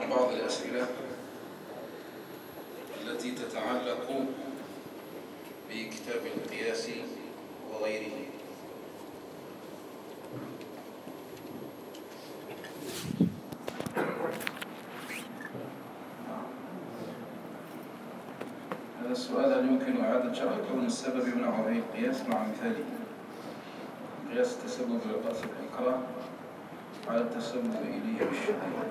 بعض الأسئلة التي تتعلق بكتاب القياس وغيره. هذا السؤال: هل يمكن إعادة شرح كون السبب يمنع عليه القياس مع مثاله؟ قياس التسبب بالقصد الإكراه على التسبب إليه بالشهادة.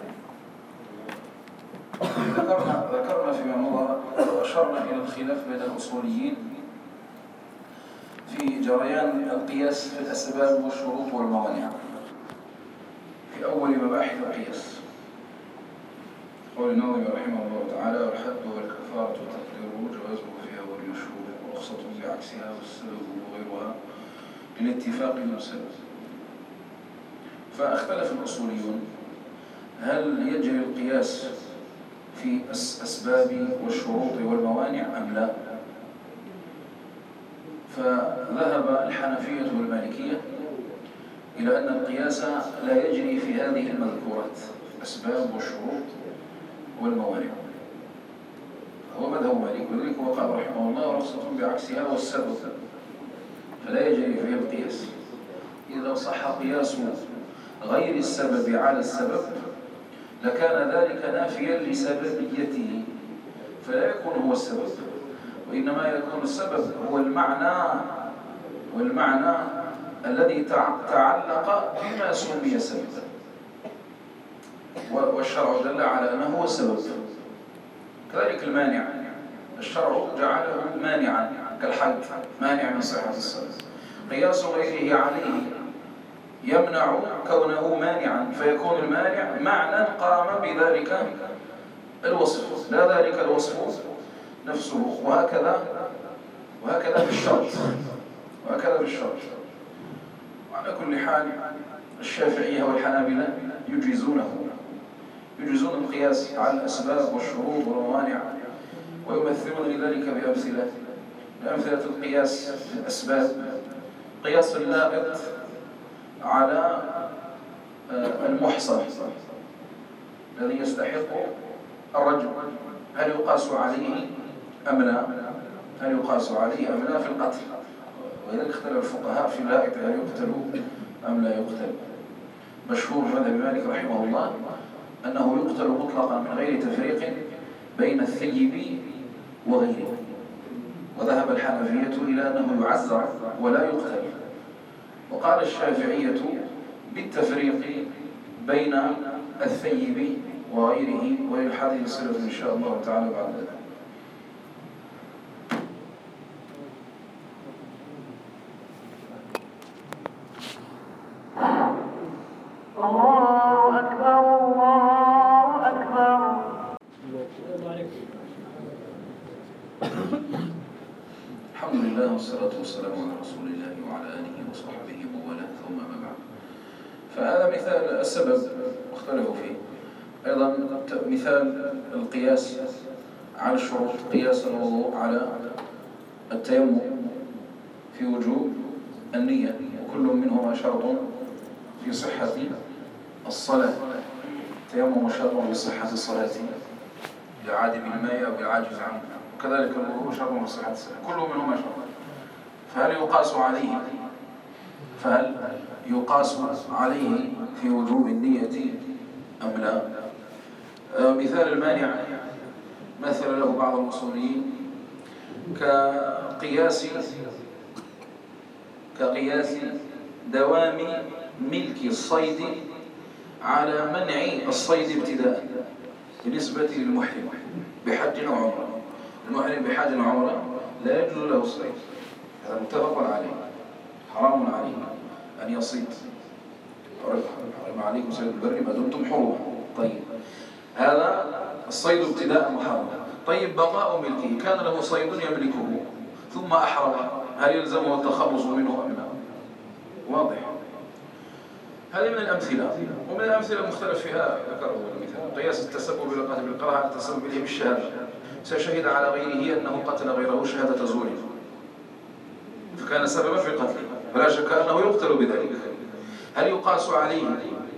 ذكرنا فيما مضى وأشرنا إلى الخلاف بين الأصوليين في جريان القياس في الأسباب والشروط والموانع في أول مباحث القياس. قول الناظم رحمه الله تعالى: والحد والكفارة تقديره جوازه فيها والمشهور ورخصة بعكسها والسبب وغيرها للاتفاق والسبب. فاختلف الأصوليون هل يجري القياس في الأسباب والشروط والموانع أم لا؟ فذهب الحنفية والمالكية إلى أن القياس لا يجري في هذه المذكورات، الأسباب والشروط والموانع. هو مذهب مالك، وذلك وقال رحمه الله: رخصة بعكسها والسبب، فلا يجري فيها القياس. إذا صح قياس غير السبب على السبب لكان ذلك نافيا لسببيته، فلا يكون هو السبب، وإنما يكون السبب هو المعنى، والمعنى الذي تعلق بما سمي سببا، والشرع دل على أنه هو السبب. كذلك المانع، الشرع جعله مانعا كالحد مانع من صحة الصلاة. قياس غيره عليه يمنع كونه مانعا، فيكون المانع معنى قام بذلك الوصف لا ذلك الوصف نفسه. وهكذا في الشرط، وعلى كل حال الشافعية والحنابلة يجيزون القياس على الأسباب والشروط والموانع، ويمثلون لذلك بأمثلة القياس في الأسباب: قياس اللائق على المحصن الذي يستحق الرجم، هل يقاس عليه أم لا؟ في القتل. ولذلك اختلف الفقهاء في اللائق هل يقتل أم لا يقتل. مشهور مذهب مالك رحمه الله أنه يقتل مطلقا من غير تفريق بين الثيب وغيره، وذهب الحنفية إلى أنه يعزر ولا يقتل. وقال الشافعية بالتفريق بين الثيب وغيره، وللحديث صلة إن شاء الله تعالى بعد ذلك. الله أكبر الله أكبر. الحمد لله والصلاة والسلام على رسول الله وعلى آله وصحبه وموالاه، ثم ما بعد. فهذا مثال السبب اختلفوا فيه. أيضا مثال القياس على الشروط: قياس الوضوء على التيمم في وجوب النية، وكل منهما شرط في صحة الصلاة. التيمم شرط في صحة الصلاة لعادم الماء أو العاجز عنه، وكذلك الوضوء شرط في صحة الصلاة، كل منهما شرط. فهل يقاس عليه في وجوب النية أم لا؟ مثال المانع مثل له بعض الأصوليين كقياس دوام ملك الصيد على منع الصيد ابتداء بالنسبة للمحرم بحج وعمرة. المحرم بحج وعمرة لا يجوز له الصيد، هذا متفق عليه، حرام عليه أن يصيد. حرم عليكم صيد البر ما دمتم حرما. طيب، هذا الصيد ابتداء محرم. طيب، بقاء ملكه، كان له صيد يملكه ثم أحرم، هل يلزمه التخلص منه أم لا؟ واضح. هذه من الأمثلة، ومن الأمثلة مختلف فيها ذكره المثال: قياس التسبب بالقتل بالكراهة على التسبب به بالشهادة. سشهد على غيره أنه قتل غيره شهادة زور، فكان سببا في قتله، فلا شك أنه يقتل بذلك. هل يقاس عليه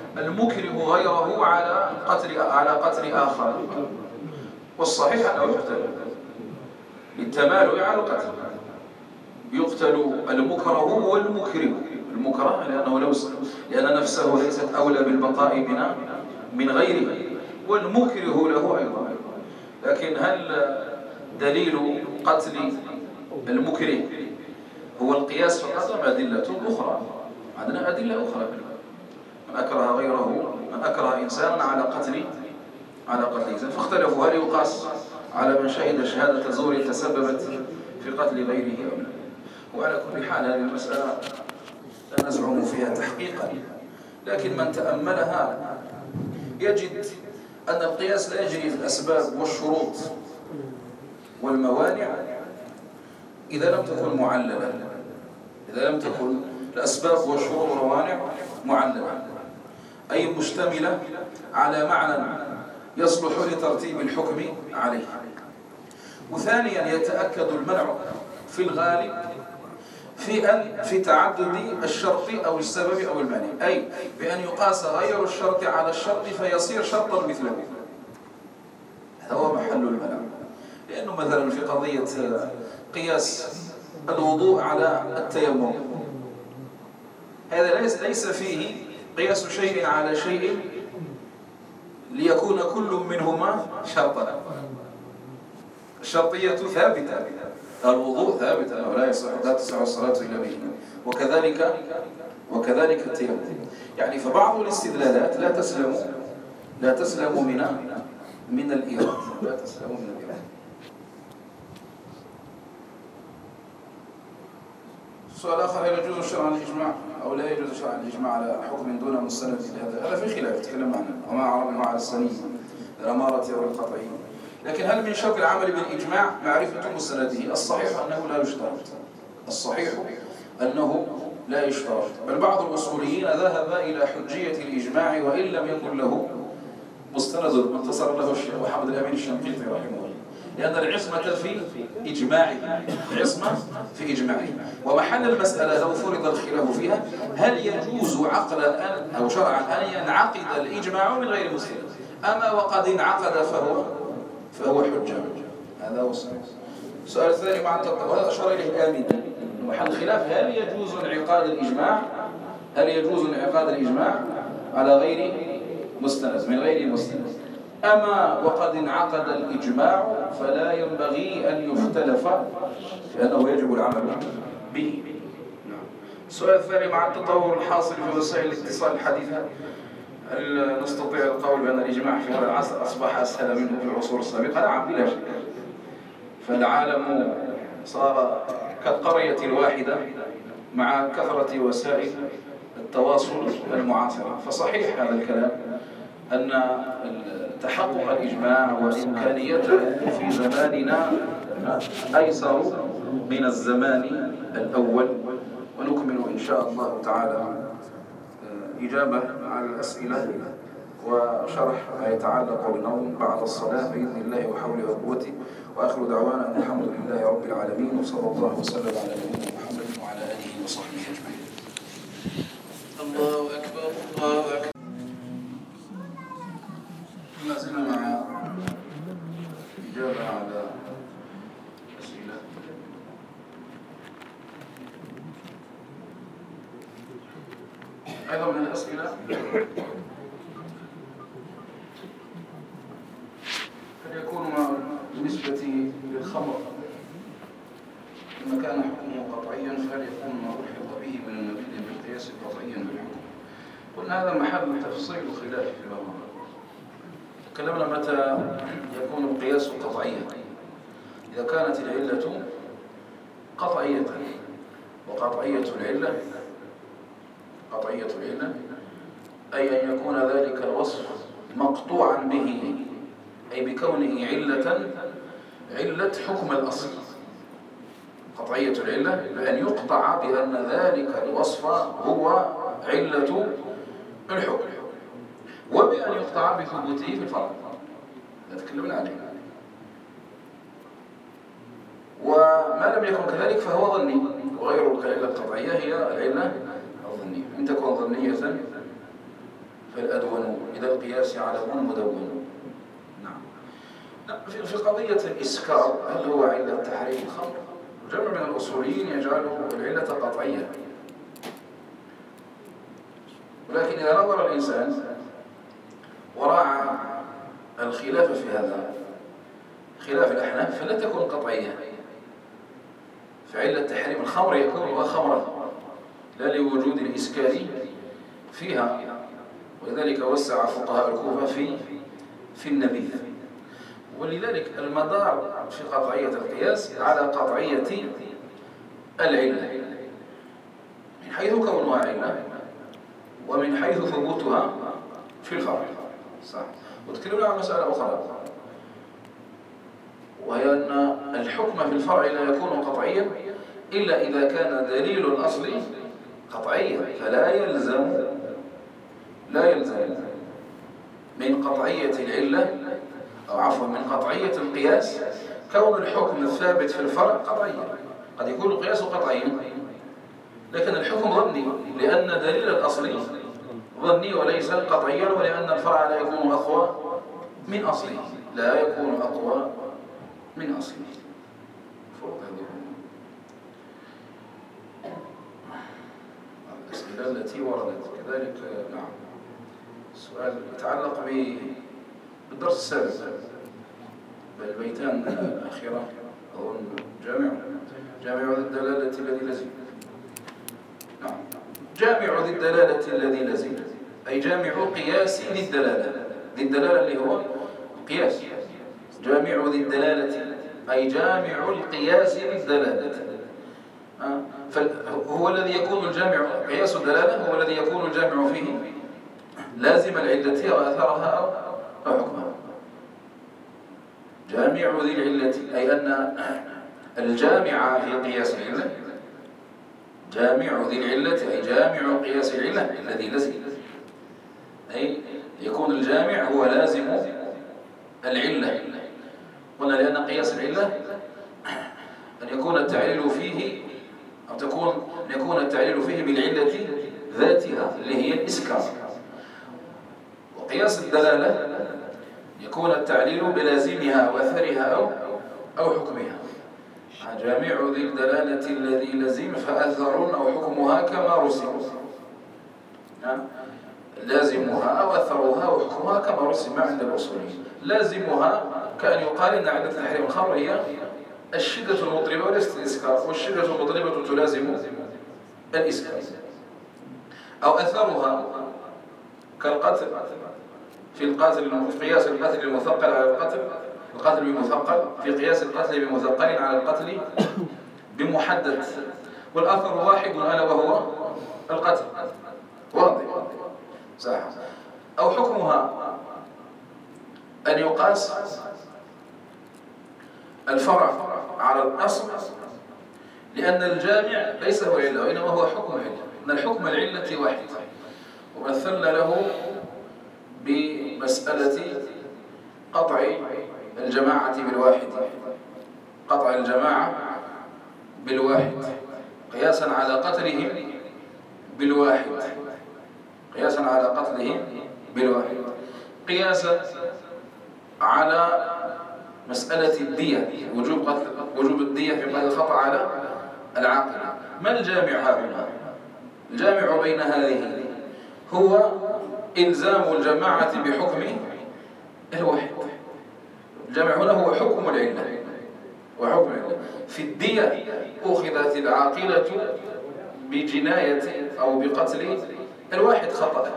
المكره غيره على قتل آخر، والصحيح أنه يقتل للتمالؤ على القتل. يقتل المكره والمكره، المكره لأن نفسه ليست أولى بالبقاء من غيره، والمكره له أيضا. لكن هل دليل قتل المكره هو القياس فقط أم أدلة أخرى؟ عندنا أدلة أخرى. من أكره غيره، من أكره إنسانا على قتل إنسان، فاختلفوا هل يقاس على من شهد شهادة زور تسببت في قتل غيره أو لا. وعلى كل حال هذه المسألة لا نزعم فيها تحقيقا، لكن من تأملها يجد أن القياس لا يجري في الأسباب والشروط والموانع إذا لم تكن معللة، إذا لم تكن الأسباب والشروط والموانع معللة، أي مشتملة على معنى يصلح لترتيب الحكم عليه. وثانيا يتأكد المنع في الغالب في تعدد الشرط أو السبب أو المانع، أي بأن يقاس غير الشرط على الشرط فيصير شرطا مثله. هذا هو محل المنع. لأنه مثلا في قضية قياس الوضوء على التيمم، هذا ليس فيه قياس شيء على شيء ليكون كل منهما شرطا. الشرطية ثابتة، الوضوء ثابت أنه لا تصح الصلاة إلا به، وكذلك التيمم. يعني فبعض الاستدلالات لا تسلم من الإيراد، لا تسلم من الإيراد. سؤال آخر: هل يجوز شرعا الإجماع أو لا يجوز شرعا الإجماع على حكم دون مستند لهذا؟ هذا في خلاف تكلم عنه، وما عرفنا على السنية الأمارة أو القطعية. لكن هل من شرط العمل بالإجماع معرفة مستنده؟ الصحيح أنه لا يشترط، الصحيح أنه لا يشترط. بل بعض الأصوليين ذهب إلى حجية الإجماع وإن لم يكن له مستند انتصر له الشيخ محمد الأمين الشنقيطي رحمه الله، لأن العصمة في إجماعه، العصمة في إجماعه. ومحل المسألة لو فرض الخلاف فيها هل يجوز عقلا أو شرعا أن ينعقد الإجماع من غير مستند، أما وقد انعقد فهو حجة. هذا هو السؤال. السؤال الثاني مع التطبيق، وهذا أشار إليه الآمين، محل الخلاف هل يجوز انعقاد الإجماع على غير مستند من غير مستند، أما وقد انعقد الإجماع فلا ينبغي أن يختلف لأنه يجب العمل به. السؤال الثاني مع التطور الحاصل في وسائل الاتصال الحديثة، هل نستطيع القول بأن الإجماع في هذا العصر أصبح أسهل منه في العصور السابقة؟ نعم بلا شك. فالعالم صار كالقرية الواحدة مع كثرة وسائل التواصل المعاصرة. فصحيح هذا الكلام أن تحقق الإجماع وإمكانيته في زماننا أيسر من الزمان الأول. ونكمل إن شاء الله تعالى إجابة على الأسئلة وشرح ما يتعلق بالنوم بعد الصلاة بإذن الله وحوله وقوته. وآخر دعوانا أن الحمد لله رب العالمين، وصلى الله وسلم على نبينا محمد وعلى آله وصحبه أجمعين. الله أكبر، الله أكبر. ما زلنا مع إجابة على أسئلة. أيضا من الأسئلة هل يكون بالنسبة للخمر إن كان حكمه قطعيا فهل يكون ما ألحق به من النبيذ بالقياس قطعيا بالحكم؟ قلنا هذا محل تفصيل وخلاف في الأمر. تكلمنا متى يكون القياس قطعيا، إذا كانت العلة قطعية، وقطعية العلة أي أن يكون ذلك الوصف مقطوعا به، أي بكونه علة حكم الأصل. قطعية العلة بأن يقطع بأن ذلك الوصف هو علة الحكم، وبأن يقطع بثبوته في الفرع. هذا تكلمنا عليه. وما لم يكن كذلك فهو ظني، وغير العلة القطعية هي العلة الظنية. إن تكون ظنية فالأدون إذا القياس علم مدون. نعم. في قضية الإسكار هل هو علة تحريم الخمر؟ جمع من الأصوليين يجعله العلة قطعية، ولكن إذا نظر الإنسان وراعى الخلاف في هذا خلاف الأحناف فلا تكون قطعية، فعلة تحريم الخمر يكون خمرا لا لوجود الإسكار فيها، ولذلك وسع فقهاء الكوفة في النبيذ. ولذلك المدار في قطعية القياس على قطعية العلة من حيث كونها علة ومن حيث ثبوتها في الفرع. صح. وتكلمنا عن مسألة أخرى، وهي أن الحكم في الفرع لا يكون قطعيا إلا إذا كان دليل الأصل قطعيا، فلا يلزم من قطعية العلة أو عفوا من قطعية القياس كون الحكم الثابت في الفرع قطعيا. قد يكون القياس قطعيا لكن الحكم ظني، لأن دليل الأصل ظني وليس قطعيا، ولأن الفرع لا يكون أقوى من أصله، لا يكون أقوى من أصله. الأسئلة التي وردت كذلك. نعم. السؤال يتعلق بالدرس السابق، بالبيتان الأخيرة أظن جامع ذي الدلالة الذي لزم. نعم. جامع ذي الدلالة الذي لزم أي جامع قياس ذي الدلالة. ذي الدلالة اللي هو قياس. جامع ذي الدلالة أي جامع القياس ذي الدلالة. فهو الذي يكون الجامع قياس الدلالة هو الذي يكون الجامع فيه لازم العلة وأثرها أو حكمها. جامع ذي العلة أي أن الجامع في قياس العلة، جامع ذي العلة أي جامع قياس العلة الذي لزم، أي يكون الجامع هو لازم العلة. قلنا لأن قياس العلة أن يكون التعليل فيه أن يكون التعليل فيه بالعلة ذاتها اللي هي الإسكار. وقياس الدلالة يكون التعليل بلازمها وأثرها أو حكمها. جامع ذي الدلالة الذي لزم فأثر أو حكمها كما رسم. لازمها أو أثرها أو حكمها كما رسم عند الأصوليين. لازمها كأن يقال إن عدة تحريم الخمر هي الشدة المطربة وليست الإسكار، والشدة المطربة تلازم الإسكار. أو أثرها كالقتل في قياس القتل المثقل على القتل بمثقل، في قياس القتل بمثقل على القتل بمحدد، والأثر واحد ألا وهو القتل. واضح؟ صح. أو حكمها أن يقاس الفرع على الأصل، لأن الجامع ليس هو علة وإنما هو حكم علة، إن الحكم العلة واحد. ومثلنا له بمسألة قطع الجماعة بالواحد، قطع الجماعة بالواحد قياسا على قتلهم بالواحد، قياسا على قتلهم بالواحد، قياسا على مسألة الدية، وجوب الدية في قتل الخطأ على العاقل. ما الجامع هنا؟ الجامع بين هذه هو إلزام الجماعة بحكم الواحد. الجامع هنا هو حكم العلة وحكم العلة. في الدية أخذت العاقلة بجناية أو بقتل الواحد خطأ،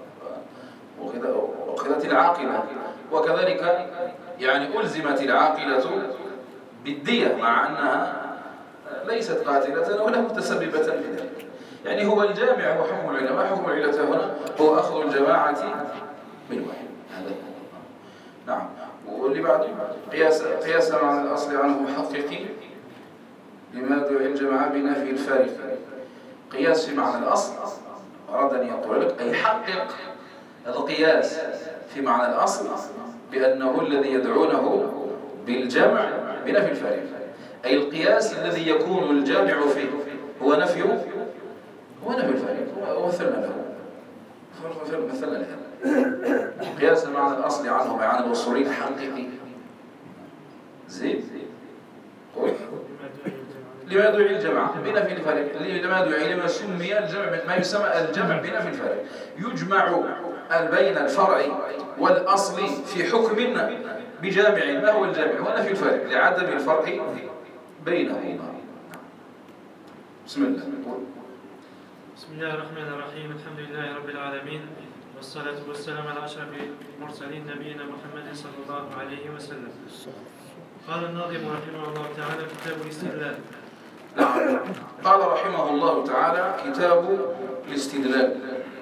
أخذت العاقلة، وكذلك يعني ألزمت العاقلة بالدية مع أنها ليست قاتلة ولا متسببة في ذلك. يعني هو الجامع هو حكم العلة. ما حكم العلة هنا؟ هو أخذ الجماعة بالواحد. هذا نعم. واللي بعده قياس معنى الأصل عنه محققين لماذا إن جمع بنفي الفارق. قياس في معنى الأصل أراد أن يقول لك أي حقق القياس في معنى الأصل بأنه الذي يدعونه بالجمع بنفي الفارق، أي القياس الذي يكون الجامع فيه هو نفي الفارق. ومثلنا له مثلنا له قياس المعنى الأصلي عنهم عن الأصوليين حقيقي. زين قول لما دعي الجمع بنا في الفرق، لما دعي لما سمي الجمع ما يسمى الجمع بنا في الفرق، يجمع بين الفرع والأصل في حكم بجامع. ما هو الجامع؟ هنا في الفرق لعدم الفرق بينهما. بسم الله. بسم الله الرحمن الرحيم. الحمد لله رب العالمين، والصلاة والسلام على أشرف المرسلين نبينا محمد صلى الله عليه وسلم. قال الناظم رحمه الله تعالى: كتاب الاستدلال. نعم. قال رحمه الله تعالى: كتاب الاستدلال.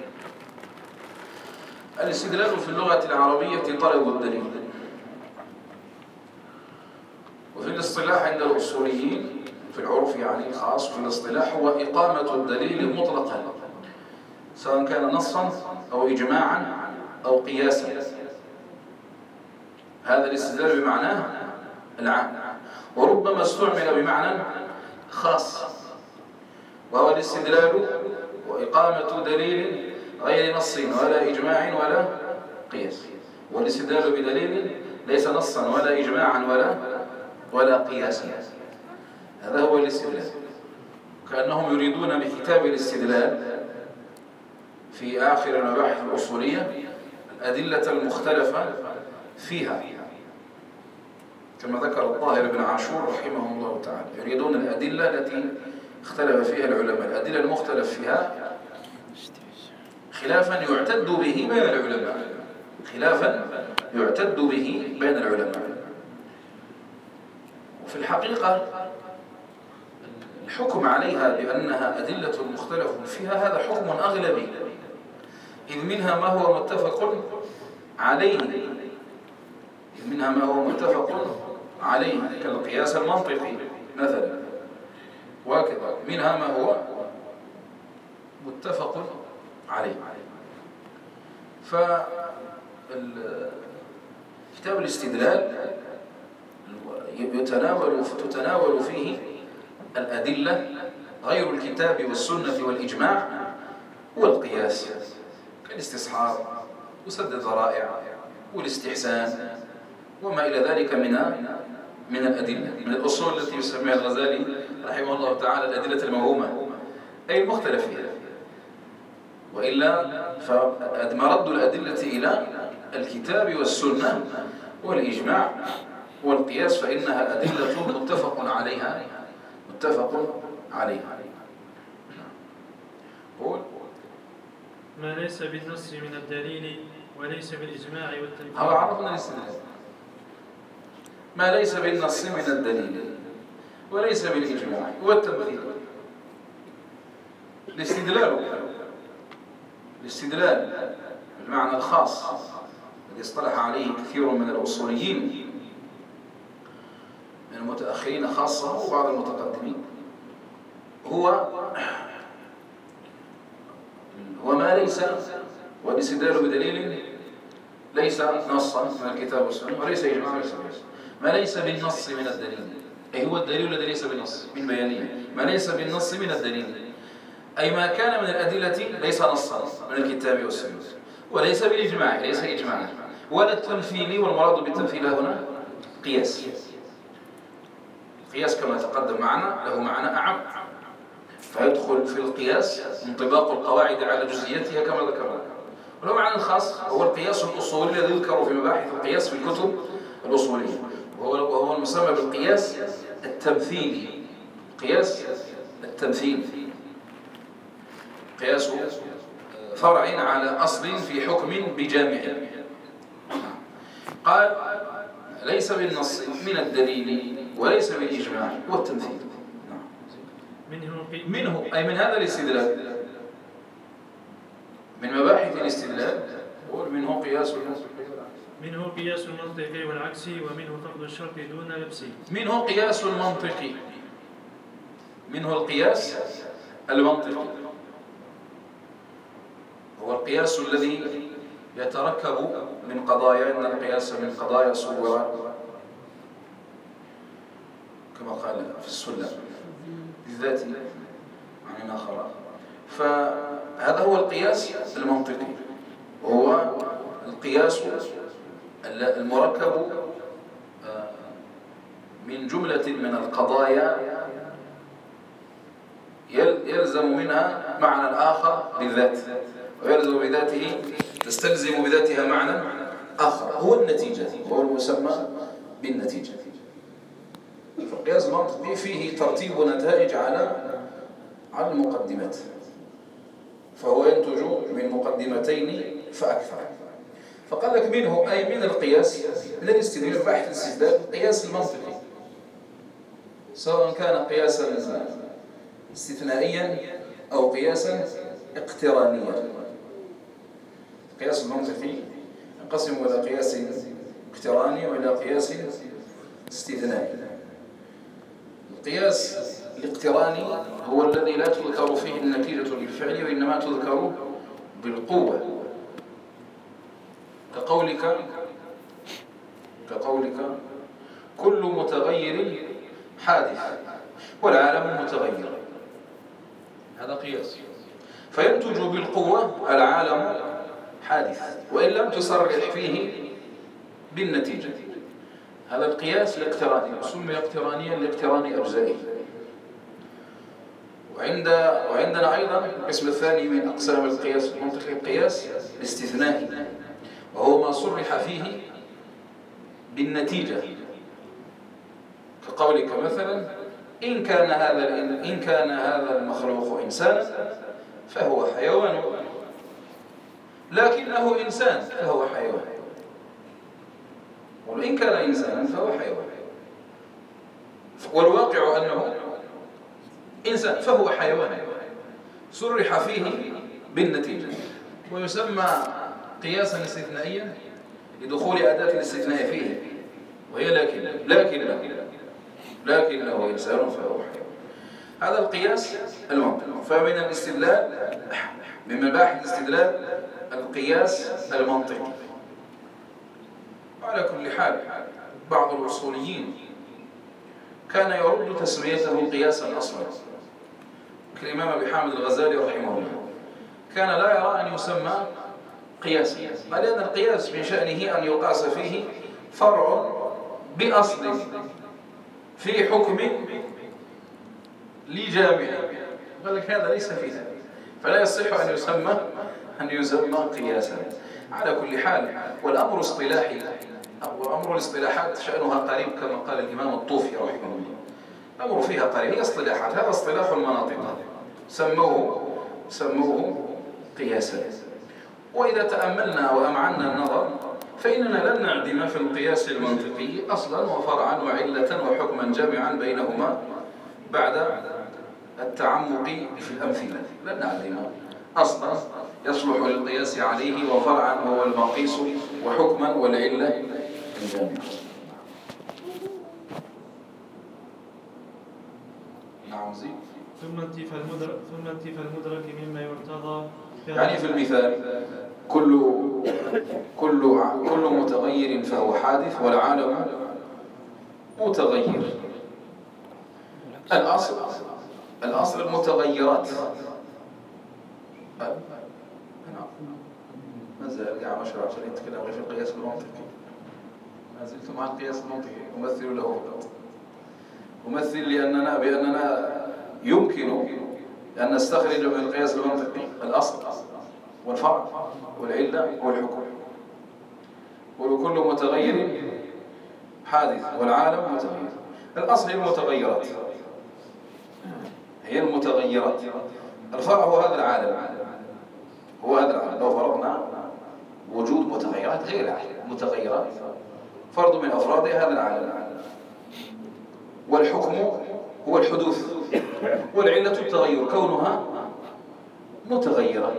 الاستدلال في اللغة العربية طلب الدليل، وفي الاصطلاح عند الأصوليين في العرف يعني خاص، في الاصطلاح هو إقامة الدليل مطلقا سواء كان نصا أو إجماعا أو قياسا. هذا الاستدلال بمعناه العام، وربما استعمل بمعنى خاص، وهو الاستدلال وإقامة دليل غير نص ولا إجماع ولا قياس. والاستدلال بدليل ليس نصا ولا إجماعا ولا قياسا. هذا هو الاستدلال. كأنهم يريدون بكتاب الاستدلال في آخر المباحث الأصولية الأدلة المختلفة فيها، كما ذكر الطاهر بن عاشور رحمه الله تعالى. يريدون الأدلة التي اختلف فيها العلماء، الأدلة المختلف فيها خلافا يعتد به بين العلماء، خلافا يعتد به بين العلماء. وفي الحقيقة الحكم عليها بأنها أدلة مختلف فيها هذا حكم أغلبي، إذ منها ما هو متفق عليه، كالقياس المنطقي مثلا، وكذا منها ما هو متفق عليه. فكتاب الاستدلال تتناول فيه الأدلة غير الكتاب والسنة والإجماع والقياس، كالاستصحاب وسد الذرائع والاستحسان وما إلى ذلك من الأدلة، من الأصول التي يسميها الغزالي رحمه الله تعالى الأدلة الموهومة، أي المختلف فيها. وإلا فمرد الأدلة إلى الكتاب والسنة والإجماع والقياس، فإنها أدلة متفق عليها. قول ما ليس بالنص من الدليل وليس بالإجماع والتنفيذ. هذا عرفنا الاستدلال. ما ليس بالنص من الدليل وليس بالإجماع والتنفيذ. الاستدلال بالمعنى الخاص الذي اصطلح عليه كثير من الأصوليين من المتأخرين خاصة وبعض المتقدمين هو ما ليس، والاستدلال بدليل ليس نصا من الكتاب والسنة وليس إجماعا وليس قياسا. ما ليس بالنص من الدليل أي هو الدليل الذي ليس بالنص من بيانيه. ما ليس بالنص من الدليل أي ما كان من الأدلة ليس نصا من الكتاب والسنة، وليس بالإجماع ليس إجماعا ولا التمثيل، والمراد بالتمثيل هنا قياس. القياس كما تقدم معنا له معنى أعم، فيدخل في القياس انطباق القواعد على جزئياتها كما ذكرنا. وله معنى خاص هو القياس الأصولي الذي يذكر في مباحث القياس في الكتب الأصولية، وهو المسمى بالقياس التمثيلي. قياس التمثيل قياس فرع على أصل في حكم بجامع. قال ليس بالنص من الدليل وليس بالإجماع والتمثيل. منه أي من هذا الاستدلال، من مباحث الاستدلال منه قياس المنطقي والعكسي، ومنه فقد الشرط دون لبسه. منه قياس المنطقي، منه القياس المنطقي هو القياس الذي يتركب من قضايا، إن القياس من قضايا صورة كما قال في السلم بالذات عن آخر. فهذا هو القياس المنطقي، وهو القياس المركب من جملة من القضايا يلزم منها معنى آخر بالذات، ويلزم بذاته تستلزم بذاتها معنى آخر، هو النتيجة، وهو المسمى بالنتيجة. فالقياس المنطقي فيه ترتيب نتائج على المقدمات، فهو ينتج من مقدمتين فأكثر. فقال لك منه أي من القياس، من الاستدلال بحث الاستدلال، القياس المنطقي، سواء كان قياسا استثنائيا أو قياسا اقترانيا. القياس المنطقي ينقسم إلى قياس اقتراني وإلى قياس استثنائي. القياس الاقتراني هو الذي لا تذكر فيه النتيجة بالفعل، وإنما تذكر بالقوة، كقولك كل متغير حادث والعالم متغير، هذا قياس، فينتج بالقوة العالم حادث وإن لم تصرح فيه بالنتيجة. هذا القياس الاقتراني سمي اقترانيا لاقتران أجزائه. وعندنا أيضا القسم الثاني من أقسام القياس المنطقي القياس الاستثنائي، وهو ما صرح فيه بالنتيجة، كقولك مثلا إن كان هذا المخلوق إنسانا فهو حيوان، لكنه إنسان فهو حيوان، وإن كان إنسانا فهو حيوان، والواقع أنه إنسان فهو حيوان، صرح فيه بالنتيجة، ويسمى قياسا استثنائيا لدخول أداة الاستثناء فيه، وهي لكنه إنسان فهو حيوان. هذا القياس المنطقي. فمن الاستدلال، من مباحث الاستدلال القياس المنطقي. وعلى كل حال بعض الأصوليين كان يرد تسميته قياسا أصلا، كالإمام أبي حامد الغزالي رحمه الله، كان لا يرى أن يسمى قياسا، لأن القياس من شأنه أن يقاس فيه فرع بأصل في حكم لجامع، قال لك هذا ليس في ذلك، فلا يصح أن يسمى قياسا. على كل حال والأمر اصطلاحي، وأمر الاصطلاحات شأنها قريب كما قال الإمام الطوفي رحمه الله، الأمر فيها قريب، هي اصطلاحات، هذا اصطلاح المناطق سموه قياسا. وإذا تأملنا وأمعنا النظر فإننا لن نعدم في القياس المنطقي أصلا وفرعا وعلة وحكما جامعا بينهما بعد التعمق في الأمثلة، لن نعدم أصلا يصلح للقياس عليه، وفرعا هو المقيس، وحكما والعلة الجامعة. نعم زيد. ثم انتفى المدرك مما يرتضى، يعني في المثال كل متغير فهو حادث والعالم متغير. الأصل المتغيرات. ما زال قاعد مشروع عشان يتكلم في القياس المنطقي، ما زلت مع القياس المنطقي أمثل له فقط، أمثل بأننا يمكن أن نستخرج من القياس المنطقي الأصل والفرع والعلة والحكم، وكل متغير حادث والعالم متغير. الأصل هي المتغيرات، الفرع هو هذا العالم، لو فرضنا وجود متغيرات غير العالم، متغيرات فرد من أفراد هذا العالم، والحكم هو الحدوث، والعلة التغير كونها متغيرة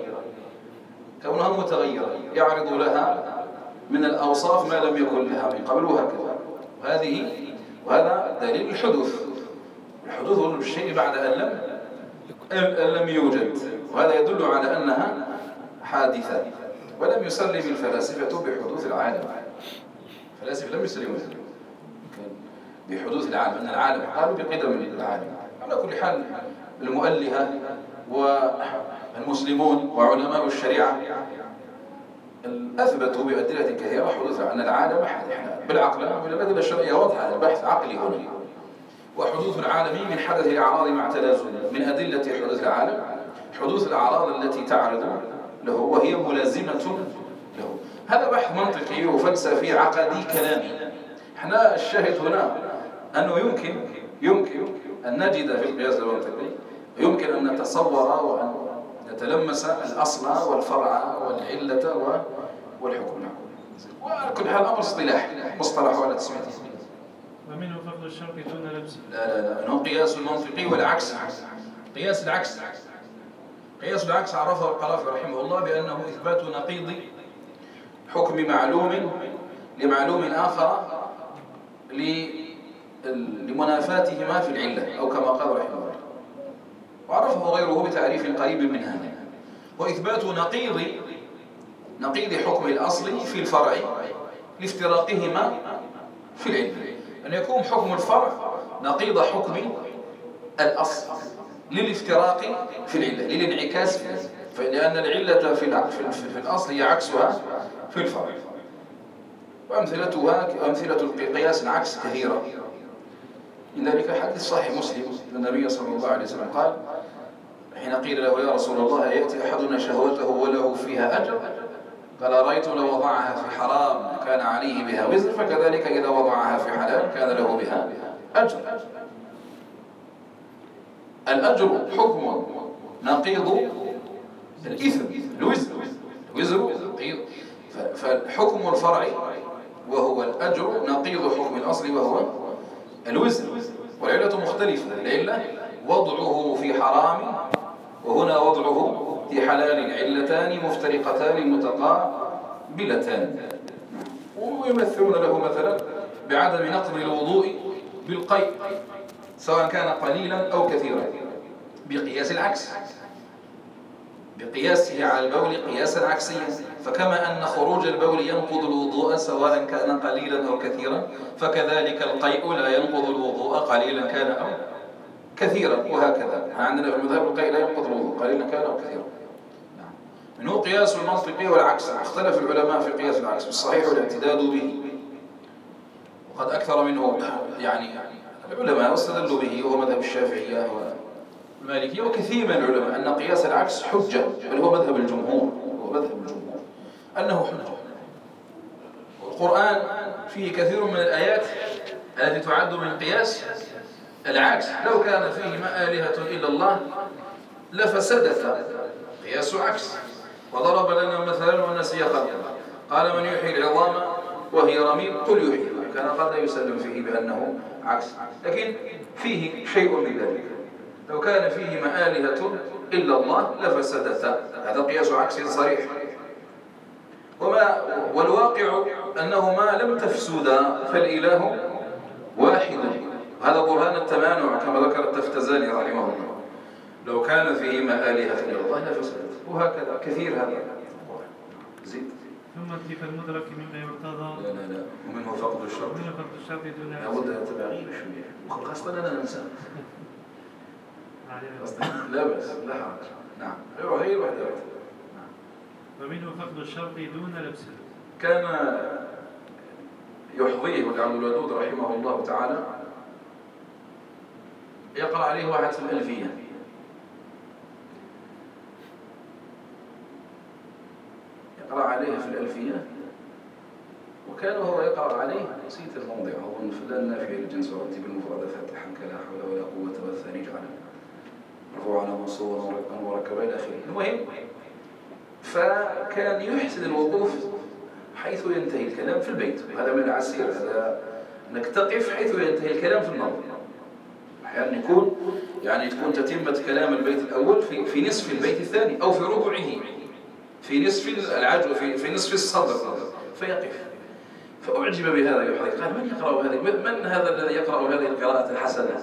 يعرض لها من الأوصاف ما لم يكن لها من قبل، وهكذا. وهذا دليل الحدوث هو الشيء بعد أن لم يوجد، وهذا يدل على أنها حادثة. ولم يسلم الفلاسفة بحدوث العالم، الفلاسفة لم يسلموا بحدوث العالم، أن العالم قالوا بقدم العالم. على كل حال المؤلهة والمسلمون وعلماء الشريعة أثبتوا بأدلة كثيرة حدوث أن العالم بالعقل والأدلة الشرعية واضحة، البحث عقلي هنا. وحدوث العالم من حدث الأعراض مع تلازم. من أدلة حدوث العالم حدوث الأعراض التي تعرض له وهي ملازمة له. هذا بحث منطقي وفلسفي عقدي كلامي. احنا الشاهد هنا أنه يمكن أن نجد في القياس المنطقي، يمكن أن نتصور وأن نتلمس الأصل والفرع والعلة والحكم. وكل حال أمر اصطلاح مصطلح على تسميته. ومنه فقد الشرط دون لبس. لا إنه قياس المنطقي والعكس. قياس العكس عرفه القرافي رحمه الله بأنه إثبات نقيض حكم معلوم لمعلوم آخر لمنافاتهما في العلة، أو كما قال رحمه الله. وعرفه غيره بتعريف قريب من هذا. وإثبات نقيض حكم الأصل في الفرع لافتراقهما في العلة، أن يكون حكم الفرع نقيض حكم الأصل للافتراق في العلة، للانعكاس في العلة، فلأن العلة في الأصل هي عكسها في الفرع. وأمثلة قياس العكس كثيرة. من ذلك حديث صحيح مسلم النبي صلى الله عليه وسلم قال حين قيل له يا رسول الله يأتي أحدنا شهوته وله فيها أجر؟ قال رأيت لو وضعها في حرام كان عليه بها وزر، فكذلك إذا وضعها في حلال كان له بها أجر. الأجر حكم نقيض الإثم، الوزر نقيض. فحكم الفرع وهو الأجر نقيض حكم الأصل وهو الوزر. والعلة مختلفة، العلة وضعه في حرام وهنا وضعه في حلال، علتان مفترقتان متقابلتان. ويمثلون له مثلا بعدم نقض الوضوء بالقيء سواء كان قليلا أو كثيرا بقياس العكس، بقياسه على البول قياسا عكسيا. فكما أن خروج البول ينقض الوضوء سواء كان قليلا أو كثيرا، فكذلك القيء لا ينقض الوضوء قليلا كان أو كثيرا، وهكذا. عندنا في المذهب القيء لا ينقض الوضوء قليلا كان أو كثيرا. منه قياس المنطقي والعكس. اختلف العلماء في قياس العكس، والصحيح الاعتداد به، وقد أكثر منه يعني العلماء واستدلوا به، وهو مذهب الشافعية والمالكية وكثير من العلماء أن قياس العكس حجة، بل هو مذهب الجمهور، أنه حجة. والقرآن فيه كثير من الآيات التي تعد من قياس العكس. لو كان فيهما آلهة إلا الله لفسدتا، قياس عكس. وضرب لنا مثلا ونسي خلقه قال من يحيي العظام وهي رميم قل يحيي. كان قد يسلم فيه بأنه عكس، لكن فيه شيء من ذلك. لو كان فيهما آلهة إلا الله لفسدتا، هذا قياس عكس صريح. والواقع أنهما لم تفسدا، فالإله واحد. هذا برهان التمانع كما ذكر التفتزاني رحمه الله. لو كان فيهما آلهة إلا الله لفسدت، وهكذا كثير هذا. زيد. ثم انتفى المدرك مما يرتضى. لا ومنه فقد الشرط. دون لابد أن تبعين شوية، خاصة أننا ننسى. لا بس لا حرج. نعم غير واحد. ومنه فقد الشرط دون لبس. كان يحظيه عبد الودود رحمه الله تعالى يقرأ عليه واحد في الألفية، يقرأ عليه في الألفية، وكان هو يقرأ عليه نسيت الموضع، أظن فلان نافية للجنس ورتب المفرد فتحا كلا حول ولا قوة والثاني جعلا مرفوعا منصوبا مركبا إلى آخره. المهم، فكان يحسن الوقوف حيث ينتهي الكلام في البيت. هذا من العسير، هذا انك تقف حيث ينتهي الكلام في النظم. احيانا تكون تتمة كلام البيت الأول في نصف البيت الثاني، أو في ربعه، في نصف العجو، في نصف الصدر، فيقف. فأعجب بهذا يحرق، قال من يقرأ هذه؟ من هذا الذي يقرأ هذه القراءة الحسنة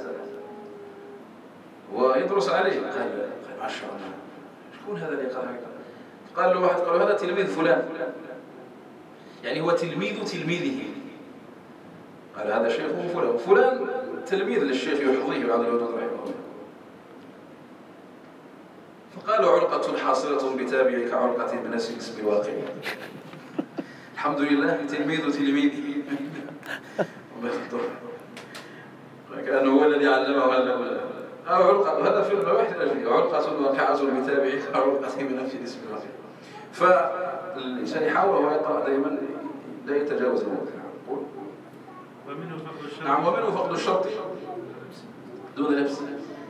ويدرس عليه؟ قال ما شاء الله، شكون هذا اللي يقرأ؟ قال له واحد، قال هذا تلميذ فلان، يعني هو تلميذ تلميذه. قال هذا شيخ فلان تلميذ للشيخ يحظيه عبد الودود رحمه الله. فقالوا علقة حاصلة بتابعك علقة بنفس اسم الواقع. الحمد لله تلميذ تلميذي كأنه هو الذي علمه هذا في الواحد الأجنبي علقة واقعة بتابعه علقة بنفس اسم الرفيق. فالإنسان يحاول ويقرأ دائما لا يتجاوز الموضوع. ومنه فقد الشرط. نعم ومنه فقد الشرط دون لبس.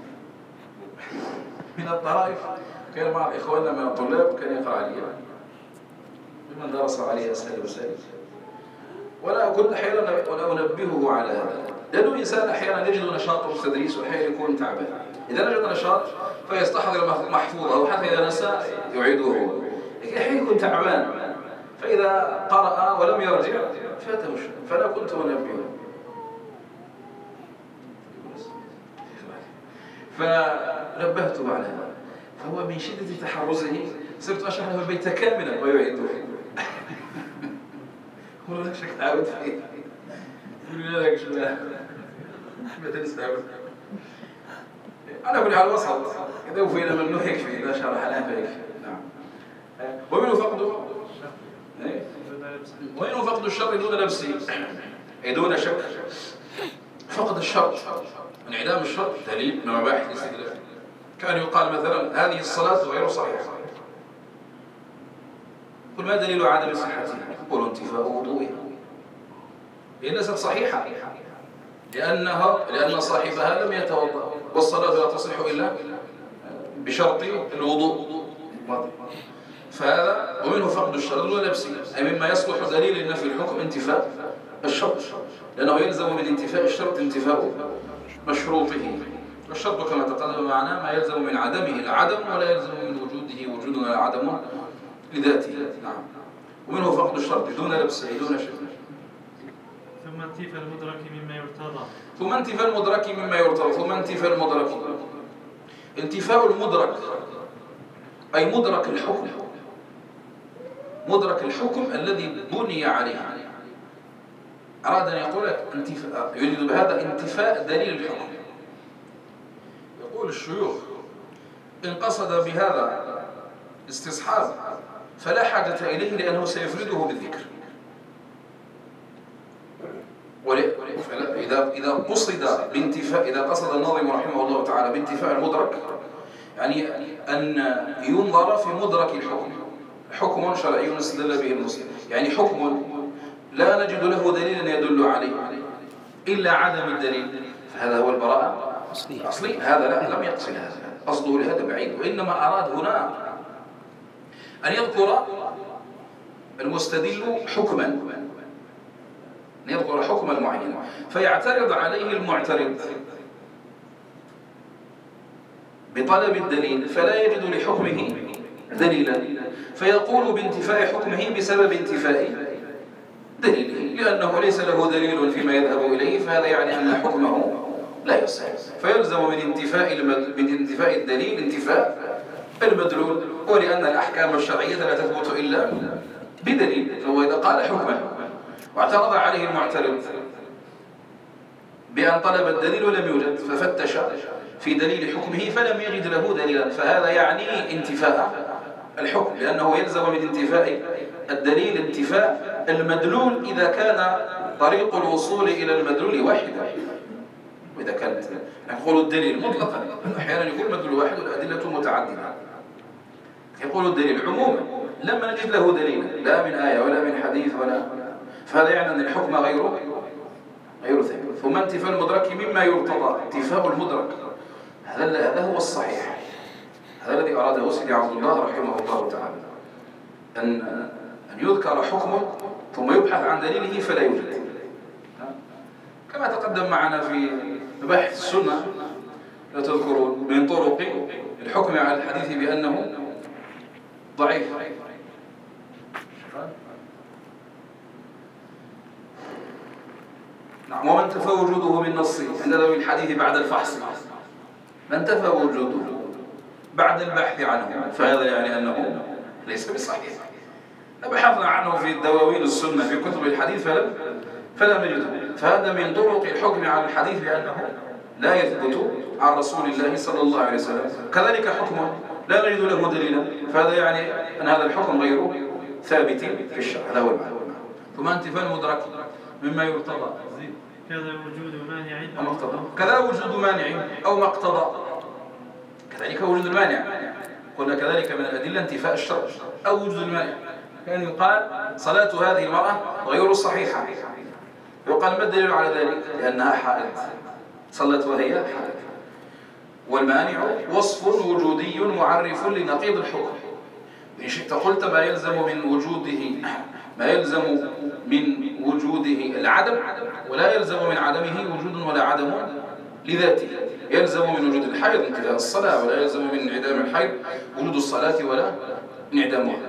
من الطرائف كان مع إخواننا من الطلاب كان يقرأ عليها ممن درس عليه أسئلة وسائل. ولا كنت أحيانا أنبهه على هذا لأنه الإنسان أحيانا يجد نشاطه في التدريس وأحيانا يكون تعبان. إذا وجد نشاط فيستحضر المحفوظ أو حتى إذا نسى يعيده هو. لكن أحيانا يكون تعبان فإذا قرأ ولم يرجع فاته الشيء. فلا كنت أنبهه فنبهته على هذا فهو من شدة تحرزه صرت أشرح له البيت كاملا ويعيده هو لا شك تعود فيه يقول لا لك لا ما تنستعود. أنا أقول على الوسط إذا وفينا منه يكفي إذا شرح لنا فيكفي. نعم. ومنه فقد الشر دون لبسه أي دون شك. فقد الشر انعدام الشر دليل من مباحث الاستدلال. كان يقال مثلا هذه الصلاة غير صحيحة. قل ما دليل عدم صحتها؟ قل انتفاء وضوئها. هي ليست صحيحة لأن صاحبها لم يتوضأ والصلاة لا تصح إلا بشرط الوضوء. فهذا ومنه فقد الشرط دون لبسه أي مما يصلح دليل لنفي الحكم انتفاء الشرط لأنه يلزم من انتفاء الشرط انتفاء مشروطه. والشرط كما تقدم معنا ما يلزم من عدمه العدم ولا يلزم من وجوده وجود ولا عدم لذاته. نعم. ومنه فقد الشرط دون لبسه دون شك. ثم انتفاء المدرك مما يرتضى. ثم انتفاء المدرك مما يرتضى. ثم انتفاء المدرك انتفاء المدرك أي مدرك الحكم. مدرك الحكم الذي بني عليه. أراد أن يقول لك يريد بهذا انتفاء دليل الحكم. يقول الشيوخ إن قصد بهذا استصحاب فلا حاجة إليه لأنه سيفرده بالذكر. إذا قصد بانتفاء إذا قصد الناظم رحمه الله تعالى بانتفاء المدرك يعني أن ينظر في مدرك الحكم. حكم شرعي استدل به المسلم يعني حكم لا نجد له دليلا يدل عليه إلا عدم الدليل فهذا هو البراءة أصلي. هذا لا لم يقصد هذا قصده لهذا بعيد وإنما أراد هنا أن يذكر المستدل حكما أن يذكر حكما معينا فيعترض عليه المعترض بطلب الدليل فلا يجد لحكمه دليلا فيقول بانتفاء حكمه بسبب انتفاء دليله لأنه ليس له دليل فيما يذهب إليه فهذا يعني أن حكمه لا يصح فيلزم من انتفاء الدليل انتفاء المدلول ولأن الأحكام الشرعية لا تثبت إلا بدليل فهو إذا قال حكما واعترض عليه المعترض بأن طلب الدليل ولم يوجد ففتش في دليل حكمه فلم يجد له دليلا فهذا يعني انتفاء الحكم لأنه يلزم من انتفاء الدليل انتفاء المدلول إذا كان طريق الوصول إلى المدلول واحدا. وإذا كانت يقول الدليل مطلقا أحيانا يقول مدلول واحد والأدلة متعددة يقول الدليل عموما لما نجد له دليل لا من آية ولا من حديث ولا فهذا يعني أن الحكم غير ثابت. ثم انتفاء المدرك مما يرتضى انتفاء المدرك هذا هو الصحيح. هذا الذي أراده سيدي عبد الله رحمه الله تعالى أن يذكر حكمه ثم يبحث عن دليله فلا يوجد كما تقدم معنا في مباحث السنة لا تذكرون من طرق الحكم على الحديث بأنه ضعيف. نعم. ومن انتفى وجوده من نص عند ذوي الحديث بعد الفحص من انتفى وجوده بعد البحث عنه فهذا يعني أنه ليس بصحيح. بحثنا عنه في دواوين السنة في كتب الحديث فلم نجده فهذا من طرق الحكم على الحديث بأنه لا يثبت عن رسول الله صلى الله عليه وسلم. كذلك حكمه لا نجد له دليلا فهذا يعني أن هذا الحكم غير ثابت في الشرع. هذا هو المعنى. ثم انتفاء المدرك مما يرتضى. كذا وجود مانع أو مقتضى، كذا وجود مانع أو مقتضى، كذلك وجود المانع. قلنا كذلك من الأدلة انتفاء الشرط أو وجود المانع. كان يقال صلاة هذه المرأة غير صحيحة، يقال ما الدليل على ذلك؟ لأنها حائض، صلت وهي حائض. والمانع وصف وجودي معرف لنقيض الحكم. إن شئت قلت ما يلزم من وجوده العدم، ولا يلزم من عدمه وجود ولا عدم لذاته. يلزم من وجود الحيض انتهاء الصلاة، ولا يلزم من انعدام الحيض وجود الصلاة ولا انعدامها.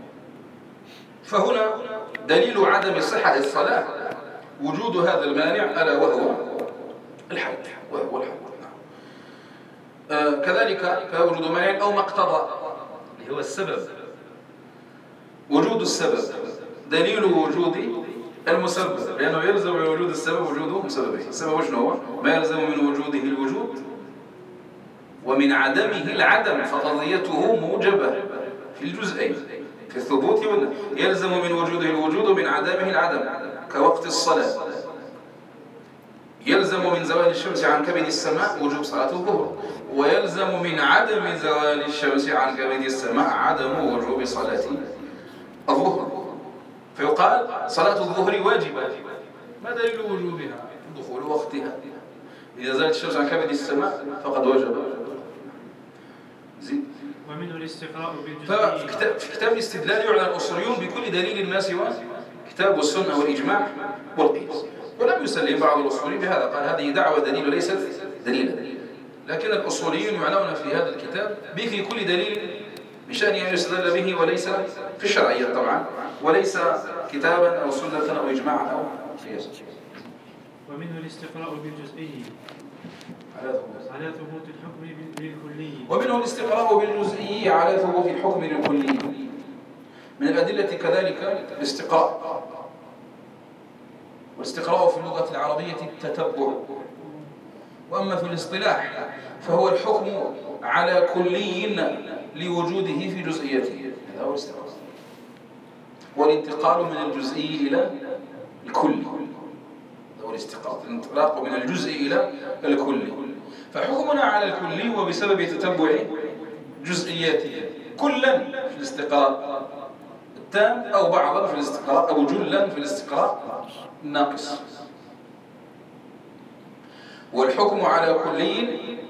فهنا دليل عدم صحة الصلاة وجود هذا المانع ألا وهو الحيض. كذلك كوجود مانع أو مقتضى اللي هو السبب. وجود السبب دليل وجود المسبب، لأنه يلزم من وجود السبب وجود مسببه. السبب شنو هو؟ ما يلزم من وجوده الوجود ومن عدمه العدم، فقضيته موجبة في الجزئين في الثبوت والنفي. يلزم من وجوده الوجود ومن عدمه العدم كوقت الصلاة. يلزم من زوال الشمس عن كبد السماء وجوب صلاة الظهر، ويلزم من عدم زوال الشمس عن كبد السماء عدم وجوب صلاة الظهر. فيقال صلاة الظهر واجبة، ما دليل وجوبها؟ دخول وقتها. إذا زالت الشمس عن كبد السماء فقد وجب. زين. ومنه الاستقراء بالجزئية. ففي كتاب الاستدلال يعلن الأصوليون بكل دليل ما سوى كتاب والسنة والإجماع والقياس. ولم يسلم بعض الأصوليين بهذا، قال هذه دعوة دليل وليست دليلا. لكن الأصوليين يعنون في هذا الكتاب بذكر كل دليل بشأن أن يستدل به، وليس في الشرعية طبعا، وليس كتابا أو سنة أو إجماعا أو قياسا. ومنه الاستقراء بالجزئي على ثبوت الحكم بالكلي. ومنه الاستقراء بالجزئي على ثبوت الحكم للكلي. من الأدلة كذلك الاستقراء. والاستقراء في اللغة العربية التتبع، وأما في الاصطلاح فهو الحكم على كلي لوجوده في جزئيته. هذا هو الاستقراء، والانتقال من الجزئي إلى الكل. هذا هو الاستقراء، الانطلاق من الجزء إلى الكل. فحكمنا على الكل هو بسبب تتبع جزئياته، كلا في الاستقراء التام أو بعضا في الاستقراء أو جلا في الاستقراء الناقص. والحكم على كلي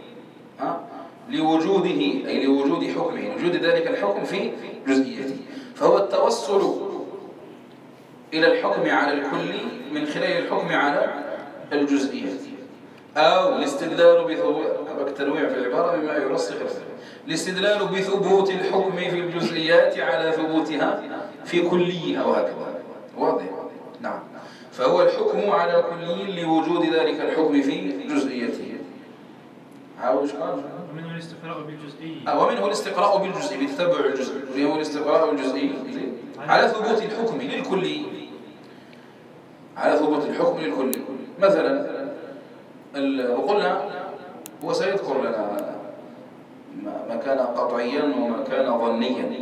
لوجوده أي لوجود حكمه، وجود ذلك الحكم في جزئيته. فهو التوصل إلى الحكم على الكل من خلال الحكم على الجزئية، أو الاستدلال بالتنويع في العبارة مما يرسخ الاستدلال بثبوت الحكم في الجزئيات على ثبوتها في كليها، وهكذا. واضح؟ نعم. فهو الحكم على كلي لوجود ذلك الحكم في جزئيته. عاوز قال ومنه الاستقراء بالجزئي. ومنه الاستقراء بالجزئي بتتبع الجزئي، اللي هو الاستقراء الجزئي على ثبوت الحكم للكلي، على ثبوت الحكم للكلي. مثلا وقلنا هو سيذكر لنا ما كان قطعيا وما كان ظنيا.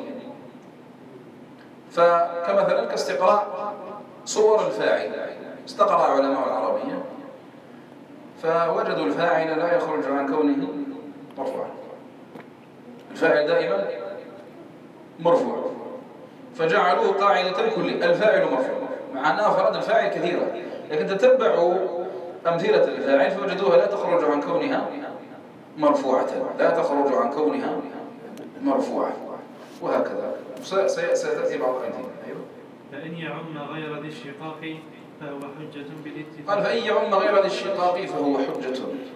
فكمثلا كاستقراء صور الفاعل. استقرأ علماء العربية فوجدوا الفاعل لا يخرج عن كونه مرفوعا. الفاعل دائما مرفوع، فجعلوه قاعدة كلية، الفاعل مرفوع، مع أن أفراد الفاعل كثيرة، لكن تتبعوا أمثلة الفاعل فوجدوها لا تخرج عن كونها مرفوعة، لا تخرج عن كونها مرفوعة، وهكذا ستأتي بعض الأمثلة. فإن يعم غير ذي الشقاق فهو حجة بالاتفاق. قال فإن يعم غير ذي الشقاق فهو حجة.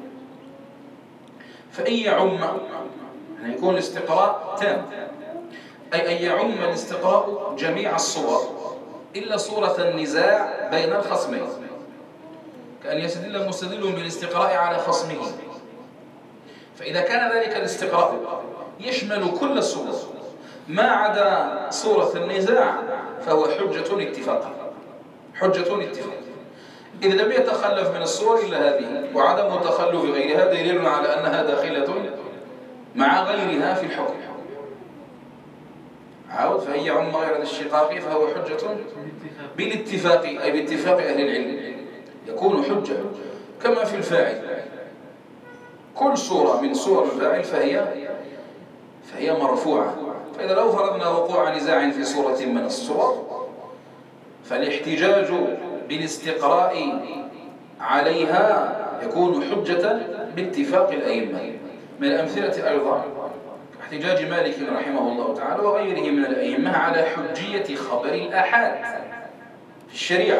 فإن يعم يعني يكون الاستقراء تام، أي أن يعم الاستقراء جميع الصور إلا صورة النزاع بين الخصمين، كأن يستدل المستدل بالاستقراء على خصمه. فإذا كان ذلك الاستقراء يشمل كل الصور ما عدا صورة النزاع فهو حجة اتفاقا، حجة اتفاقا. إذا لم يتخلف من الصور إلا هذه، وعدم تخلف غيرها دليل على أنها داخلة مع غيرها في الحكم، عاود فهي عم غير الشقاق فهو حجة بالاتفاق، أي باتفاق أهل العلم يكون حجة. كما في الفاعل، كل صورة من صور الفاعل فهي مرفوعة. فإذا لو فرضنا وقوع نزاع في صورة من الصور فالاحتجاج بالاستقراء عليها يكون حجة باتفاق الأئمة. من الأمثلة أيضا احتجاج مالك رحمه الله تعالى وغيره من الأئمة على حجية خبر الآحاد في الشريعة،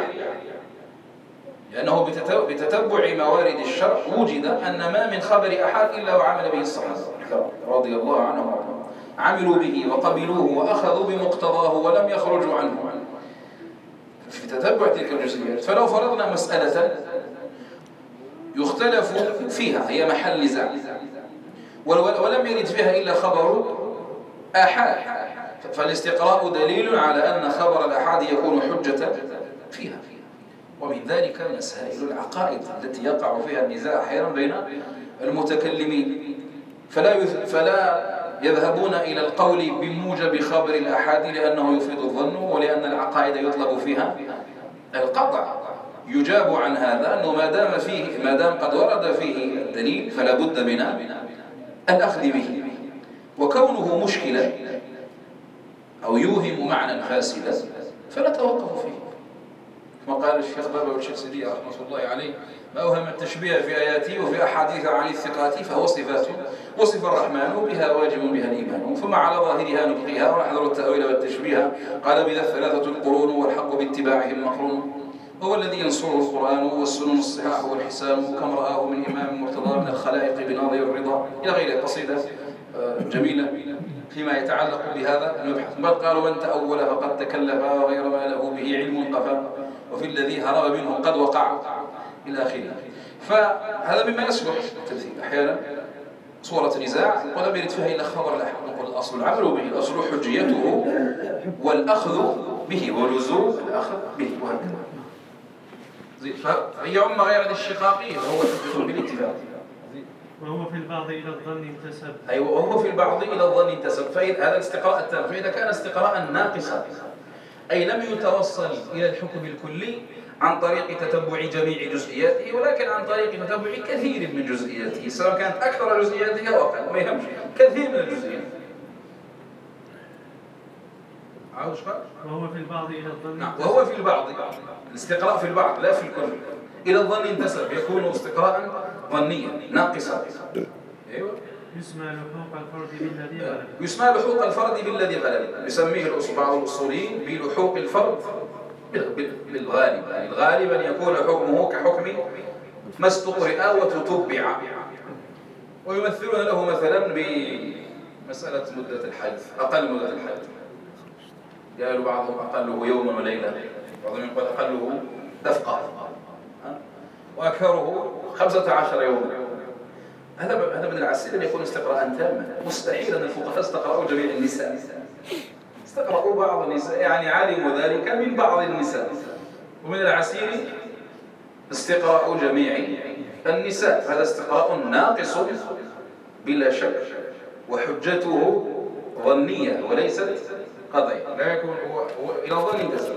لأنه بتتبع موارد الشرع وجد أن ما من خبر أحد إلا وعمل به الصحابة رضي الله عنهم، عملوا به وقبلوه وأخذوا بمقتضاه ولم يخرجوا عنه في تتبع تلك الجزئيات. فلو فرضنا مسألة يختلف فيها، هي محل نزاع ولم يرد فيها إلا خبر آحاد، فالاستقراء دليل على أن خبر الآحاد يكون حجة فيها. ومن ذلك مسائل العقائد التي يقع فيها النزاع أحيانا بين المتكلمين، فلا يذهبون إلى القول بموجب خبر الآحاد لأنه يفيد الظن، ولأن العقائد يطلب فيها القطع. يجاب عن هذا أنه ما دام قد ورد فيه الدليل فلا بد من الأخذ به، وكونه مشكلا أو يوهم معنى فاسدا فنتوقف فيه. كما قال الشيخ بابا والشيخ سيدي رحمة الله عليه: ما أوهم التشبيه في آياته وفي أحاديث عن الثقات فهو صفات، وصف الرحمن بها واجب بها الإيمان، ثم على ظاهرها نبقيها ونحذر التأويل والتشبيه. قال: بذا الثلاثة القرون والحق باتباعهم مقرون، هو الذي ينصره القرآن والسنن الصحاح والحسان، كم رآه من إمام مرتضى من الخلائق بناظر الرضا، إلى غير قصيدة جميلة فيما يتعلق بهذا المبحث. بل قالوا: من تأول فقد تكلف وغير ما له به علم قفا، وفي الذي هرب منه قد وقع، إلى آخره. فهذا مما يصلح التمثيل أحيانا صورة نزاع ولم يرد فيها إلا خبر الأحد، نقول الأصل العمل به، الأصل حجيته والأخذ به ولزوم الأخذ به، وهكذا. فهي عم غير الشقاق فهو حجة بالاتفاق. وهو في البعض إلى الظن انتسب. أيوة، وهو في البعض إلى الظن انتسب. فإذا هذا الاستقراء التام، فإذا كان استقراء ناقصا أي لم يتوصل إلى الحكم الكلي عن طريق تتبع جميع جزئياته، ولكن عن طريق تتبع كثير من جزئياته، سواء كانت أكثر جزئياتها أو أقل، ما يهمش، كثير من الجزئيات. وهو في البعض إلى الظن. نعم، وهو في البعض، الاستقراء في البعض لا في الكل. إلى الظن انتسب يكون استقراء ظنيا ناقصا. أيوة. يسمى لحوق الفرد بالذي غلب. يسمى لحوق الفرد بالذي غلب، يسميه بعض الأصوليين بلحوق الفرد بالغالب. يعني الغالب أن يكون حكمه كحكم ما استقرئ وتتبع، ويمثلون له مثلا بمسألة مدة الحيض، أقل مدة الحيض. قالوا بعضهم أقله يوما وليلة، بعضهم يقول أقله دفقة، وأكثره 15 يوما. هذا من العسير أن يكون استقراء تاما. مستحيل أن الفقهاء استقرأوا جميع النساء، استقرأوا بعض النساء، يعني علموا ذلك من بعض النساء. ومن العسير استقراء جميع النساء، هذا استقراء ناقص بلا شك، وحجته ظنية وليست قضية. لا يكون هو إلى ظن انتسب،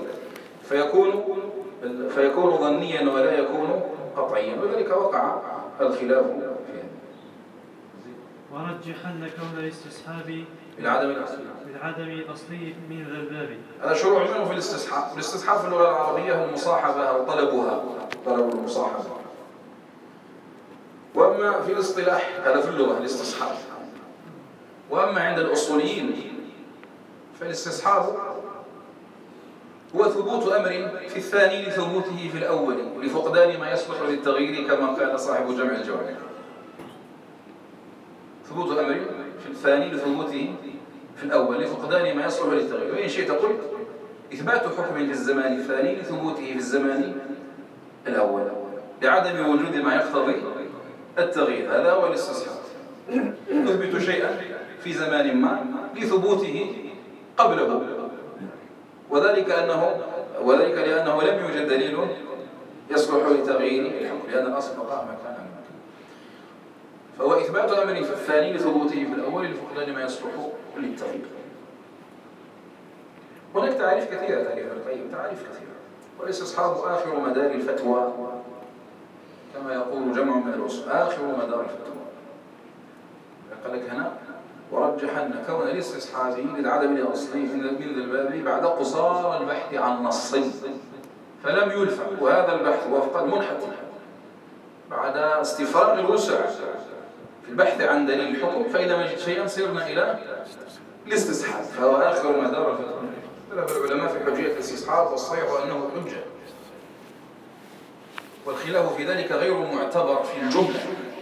فيكون ظنيا ولا يكون قطعيا، وذلك وقع الخلاف فيه. ورجحن كون الاستصحاب بالعدم الأصلي من ذا الباب. هذا شروع منه في الاستصحاب. الاستصحاب في اللغة العربية هو المصاحبة أو طلب المصاحبة. وأما في الاصطلاح هذا في اللغة الاستصحاب. وأما عند الأصوليين فالاستصحاب هو ثبوت أمر في الثاني لثبوته في الأول لفقدان ما يصلح للتغيير، كما قال صاحب جمع الجوامع. ثبوت أمر في الثاني لثبوته في الأول لفقدان ما يصلح للتغيير. وإن شئت قلت إثبات حكم في الزمان الثاني لثبوته في الزمان الأول لعدم وجود ما يقتضي التغيير. هذا هو الاستصحاب. نثبت شيئا في زمان ما لثبوته قبله، وذلك لأنه لم يوجد دليل يصلح لتغيير الحكم، لأن الأصل بقاء ما كان منه. فهو إثبات أمر في الثاني لثبوته في الأول لفقدان ما يصلح للتغيير. هناك تعريف كثيرة لابن القيم، تعريف كثيرة. والاستصحاب آخر مدار الفتوى كما يقول جمع من الأصول، آخر مدار الفتوى. قال لك هنا ورجح أن كون الاستصحاب للعدم الأصلي من الباب بعد قصار البحث عن نص فلم يلفع، وهذا البحث وفق المنحة بعد استفراغ الوسع في البحث عن دليل الحكم، فإذا نجد شيئا سرنا إلى الاستصحاب، فهو آخر مدار الفتوى. اختلف العلماء في حجية الاستصحاب، والصحيح أنه حجة، والخلاف في ذلك غير معتبر في الجملة.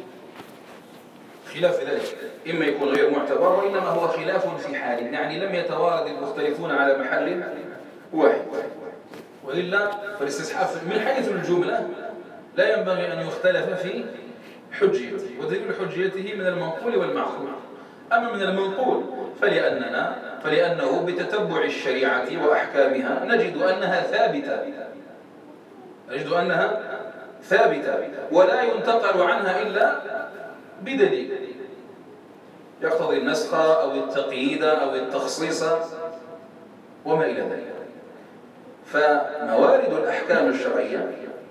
خلاف في ذلك إما يكون غير معتبر، وإنما هو خلاف في حال، يعني لم يتوارد المختلفون على محل واحد. وإلا فالاستصحاب من حيث الجملة لا ينبغي أن يختلف في حجيته، ودليل حجيته من المنقول والمعقول. أما من المنقول فلأنه بتتبع الشريعة وأحكامها نجد أنها ثابتة ولا ينتقل عنها إلا بدليل يقتضي النسخ أو التقييد أو التخصيص وما إلى ذلك. فموارد الأحكام الشرعية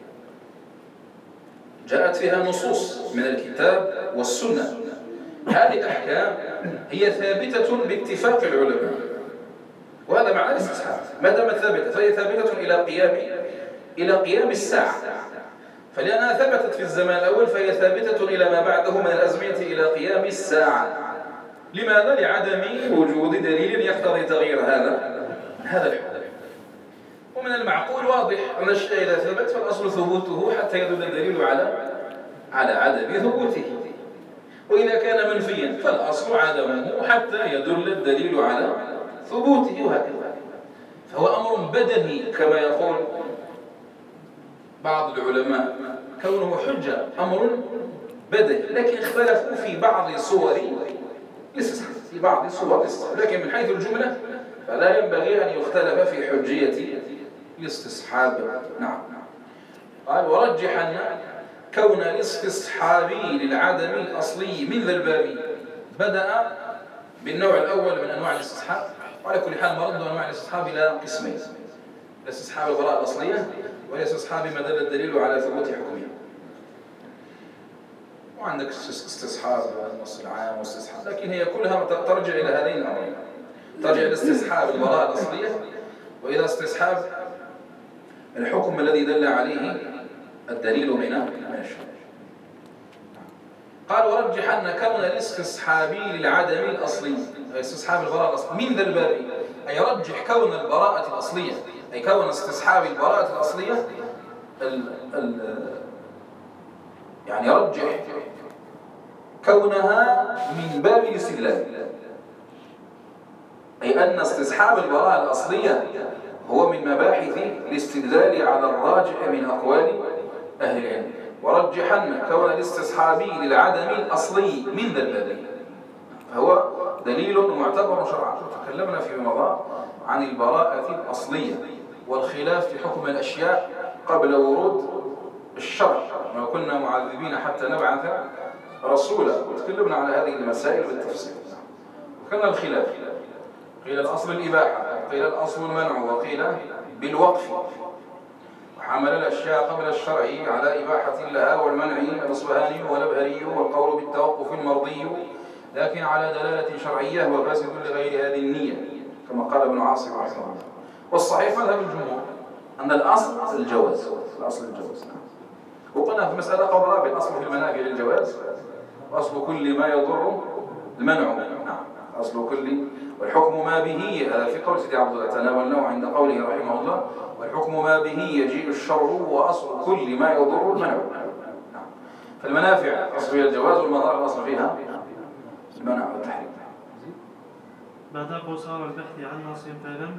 جاءت فيها نصوص من الكتاب والسنة، هذه الأحكام هي ثابتة باتفاق العلماء، وهذا معنى الاستصحاب. ما دامت ثابتة فهي ثابتة إلى قيام الساعة، فلأنها ثبتت في الزمان الأول فهي ثابتة إلى ما بعده من الأزمنة إلى قيام الساعة. لماذا؟ لعدم وجود دليل يقتضي تغيير هذا الحكم. ومن المعقول واضح أن الشيء إذا ثبت فالأصل ثبوته حتى يدل الدليل على عدم ثبوته، وإذا كان منفيا فالأصل عدمه حتى يدل الدليل على ثبوته، وهكذا. فهو أمر بدني كما يقول بعض العلماء، كونه حجة أمر بدني، لكن اختلفوا في بعض صور الاستصحاب، لكن من حيث الجملة فلا ينبغي أن يختلف في حجية الاستصحاب. نعم. قال ورجح أن كون الاستصحاب للعدم الأصلي من ذا الباب بدأ بالنوع الأول من أنواع الاستصحاب، وعلى كل حال مرد أنواع الاستصحاب إلى قسمين: الاستصحاب البراءة الأصلية، والاستصحاب ما دل الدليل على ثبوت حكمها. وعندك استصحاب النص العام واستصحاب، لكن هي كلها ترجع إلى هذين الأمرين، ترجع إلى استصحاب البراءة الأصلية وإلى استصحاب الحكم الذي دل عليه الدليل من الشرع. قال ورجح أن كون الاستصحاب للعدم الأصلي، استصحاب البراءة الأصلية من ذا الباب، أي رجح كون البراءة الأصلية، أي كون استصحاب البراءة الأصلية يعني رجح كونها من باب الاستدلال، أي أن استصحاب البراءة الأصلية هو من مباحث الاستدلال على الراجح من أقوال أهل العلم. ورجحن كون الاستصحاب للعدم الأصلي من ذا الباب، فهو دليل معتبر شرعا. تكلمنا في مضى عن البراءة الأصلية والخلاف في حكم الأشياء قبل ورود الشرع، وكنا معذبين حتى نبعث رسولا، وتكلمنا على هذه المسائل بالتفصيل. وكان الخلاف، قيل الأصل الإباحة، قيل الأصل المنع، وقيل بالوقف، وحمل الأشياء قبل الشرع على إباحة لها والمنع الأصبهاني والأبهري، والقول بالتوقف المرضي لكن على دلالة شرعية وفاسد لغير هذه النية كما قال ابن عاصم رحمه الله. والصحيح مذهب الجمهور أن الأصل الجواز، وقلنا في مسألة قبل بالأصل في المنافع للجواز، وأصل كل ما يضر المنع. نعم، أصل كل، والحكم ما به، هذا في قول سيدي عبد الله تناولناه عند قوله رحمه الله: والحكم ما به يجيء الشرع، وأصل كل ما يضر المنع. نعم. فالمنافع أصل فيها الجواز، والمضار الأصل فيها المنع والتحريم. بعد قصار البحث عن نص فلم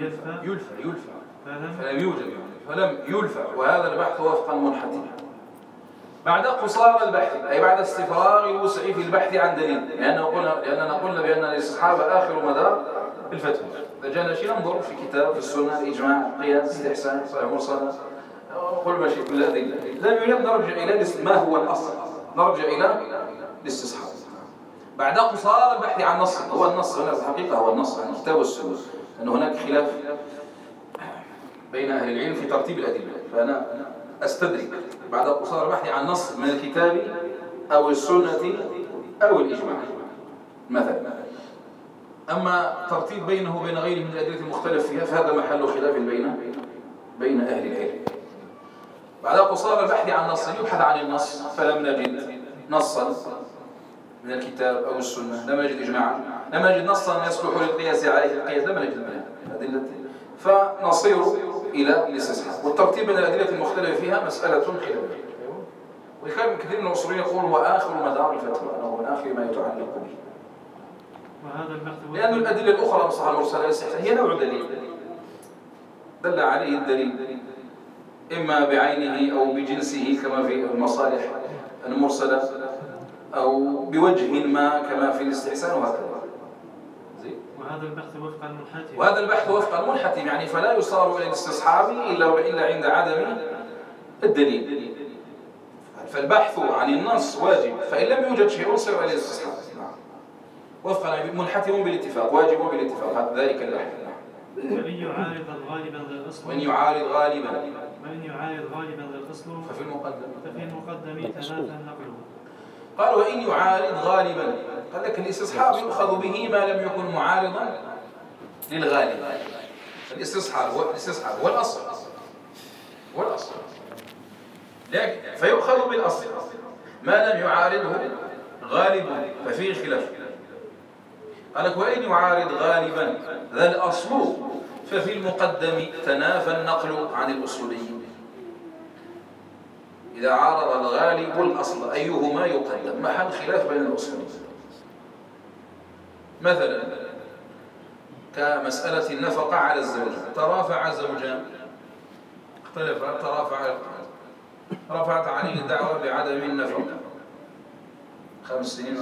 فلم يلفى، وهذا البحث وفقا منحتي. بعد قصار البحث أي بعد استفراغ الوسع في البحث عن دليل، لأننا قلنا بأن الاستصحاب آخر مدار الفتوى. فجانا شيء ننظر في كتاب، في السنة، الإجماع، قياس، استحسان، صحيح مرسل، كل ما شئت من الأدلة. لم يريد نرجع إلى ما هو الأصل، نرجع إلى الاستصحاب. بعد قصار البحث عن نص، هو النص هنا في الحقيقة هو النص عن الكتاب والسنة، أن هناك خلاف بين أهل العلم في ترتيب الأدلة، فأنا أستدرك بعد قصار بحثي عن نص من الكتاب أو السنة أو الإجماع مثلا. أما ترتيب بينه وبين غيره من الأدلة المختلف فيها فهذا محل خلاف بين أهل العلم. بعد قصار البحث عن نص يبحث عن النص فلم نجد نصا من الكتاب أو السنة، لم نجد إجماعا، لم نجد نصا يصلح للقياس عليه القياس، لم نجد منها الأدلة، فنصير إلى الاستصحاب. والترتيب بين الأدلة المختلفة فيها مسألة خلافية. وكان كثير من الأصوليين يقول هو آخر مدار الفتوى، أنه من آخر ما يتعلق به. وهذا البحث لأن الأدلة الأخرى مصحة المرسلة هي نوع دليل دل عليه الدليل إما بعينه أو بجنسه كما في المصالح المرسلة أو بوجه ما كما في الاستحسان وهكذا. وهذا البحث وفق المنحتم، وهذا البحث وفق المنحتم، يعني فلا يصار إلى الاستصحاب إلا عند عدم الدليل. فالبحث عن النص واجب، فإن لم يوجد شيء يصير إلى الاستصحاب وفق منحتم بالاتفاق، واجب بالاتفاق، ذلك البحث. وإن يعارض غالبا للأصل وإن يعارض غالبا للأصل ففي المقدم تنافى النقل. قال وإن يعارض غالبا، قال لك الاستصحاب يؤخذ به ما لم يكن معارضا للغالب. الاستصحاب هو الأصل لكن فيؤخذ بالأصل ما لم يعارضه غالبا ففيه خلاف. قال لك وإن يعارض غالبا ذا الأصل ففي المقدم تنافى النقل عن الأصوليين. إذا عارض الغالب الأصل أيهما يقدم، محل خلاف بين الأصوليين. مثلا كمسألة النفقة على الزوج، ترافع زوجان اختلفا، رفعت عليه الدعوة بعدم النفقة 5 سنين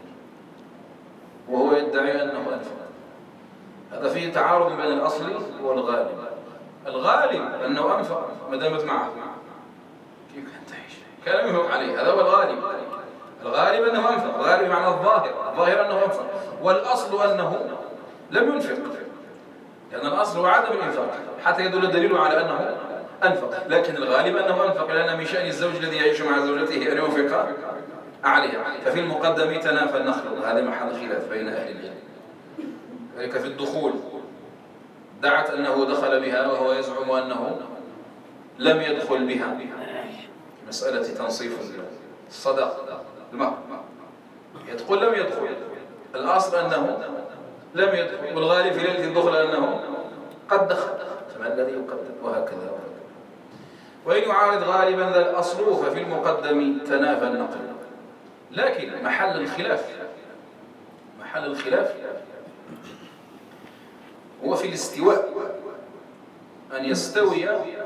وهو يدعي أنه أنفق. هذا فيه تعارض بين الأصل والغالب. الغالب أنه أنفق ما دامت معه، كيف كان تعيش كلام ينفق عليه، هذا هو الغالب أنه أنفق. الغالب معنى الظاهر أنه أنفق، والأصل أنه لم ينفق، لأن الأصل هو عدم الإنفاق حتى يدل الدليل على أنه أنفق. لكن الغالب أنه أنفق، لأن من شأن الزوج الذي يعيش مع زوجته أن ينفق عليها. ففي المقدم تنافى النقل، هذا محل خلاف بين أهل العلم. ذلك في الدخول دعت أنه دخل بها وهو يزعم أنه لم يدخل بها، مسألة تنصيف الصدق المهر، يدخل لم يدخل، الأصل أنه لم يدخل، والغالب في ليلة الدخل أنه قد دخل، فما الذي يقدم وهكذا. وإن يعارض غالبا ذا الأصل ففي المقدم تنافى النقل. لكن محل الخلاف هو في الاستواء، أن يستوي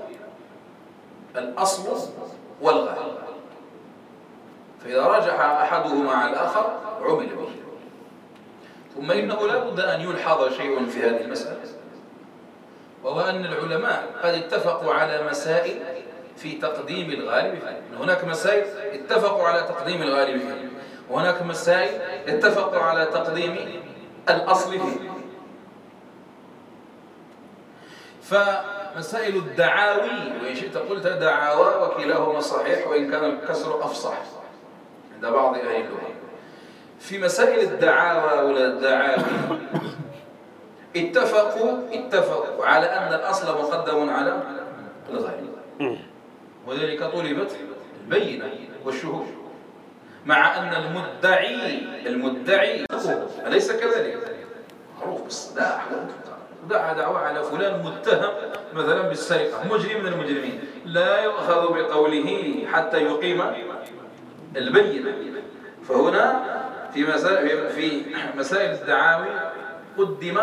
الأصل والغالب، فإذا رجح أحدهما على الآخر عمل به. ثم إنه لا بد أن يلحظ شيء في هذه المسألة، وهو أن العلماء قد اتفقوا على مسائل في تقديم الغالب فيه. هناك مسائل اتفقوا على تقديم الغالب فيه، وهناك مسائل اتفقوا على تقديم الأصل فيه. فمسائل الدعاوي، وإن شئت قلت دعاوى وكلاهما صحيح وإن كان الكسر أفصح عند بعض أهل اللغة. في مسائل الدعاوى ولا الدعاوي اتفقوا على أن الأصل مقدم على الغالب، وذلك طلبت البينة والشهود، مع أن المدعي أليس كذلك؟ معروف بالصلاح، دعا دعوة على فلان متهم مثلا بالسرقة، مجرم من المجرمين، لا يؤخذ بقوله حتى يقيم البينة. فهنا في مسائل الدعاوي قدم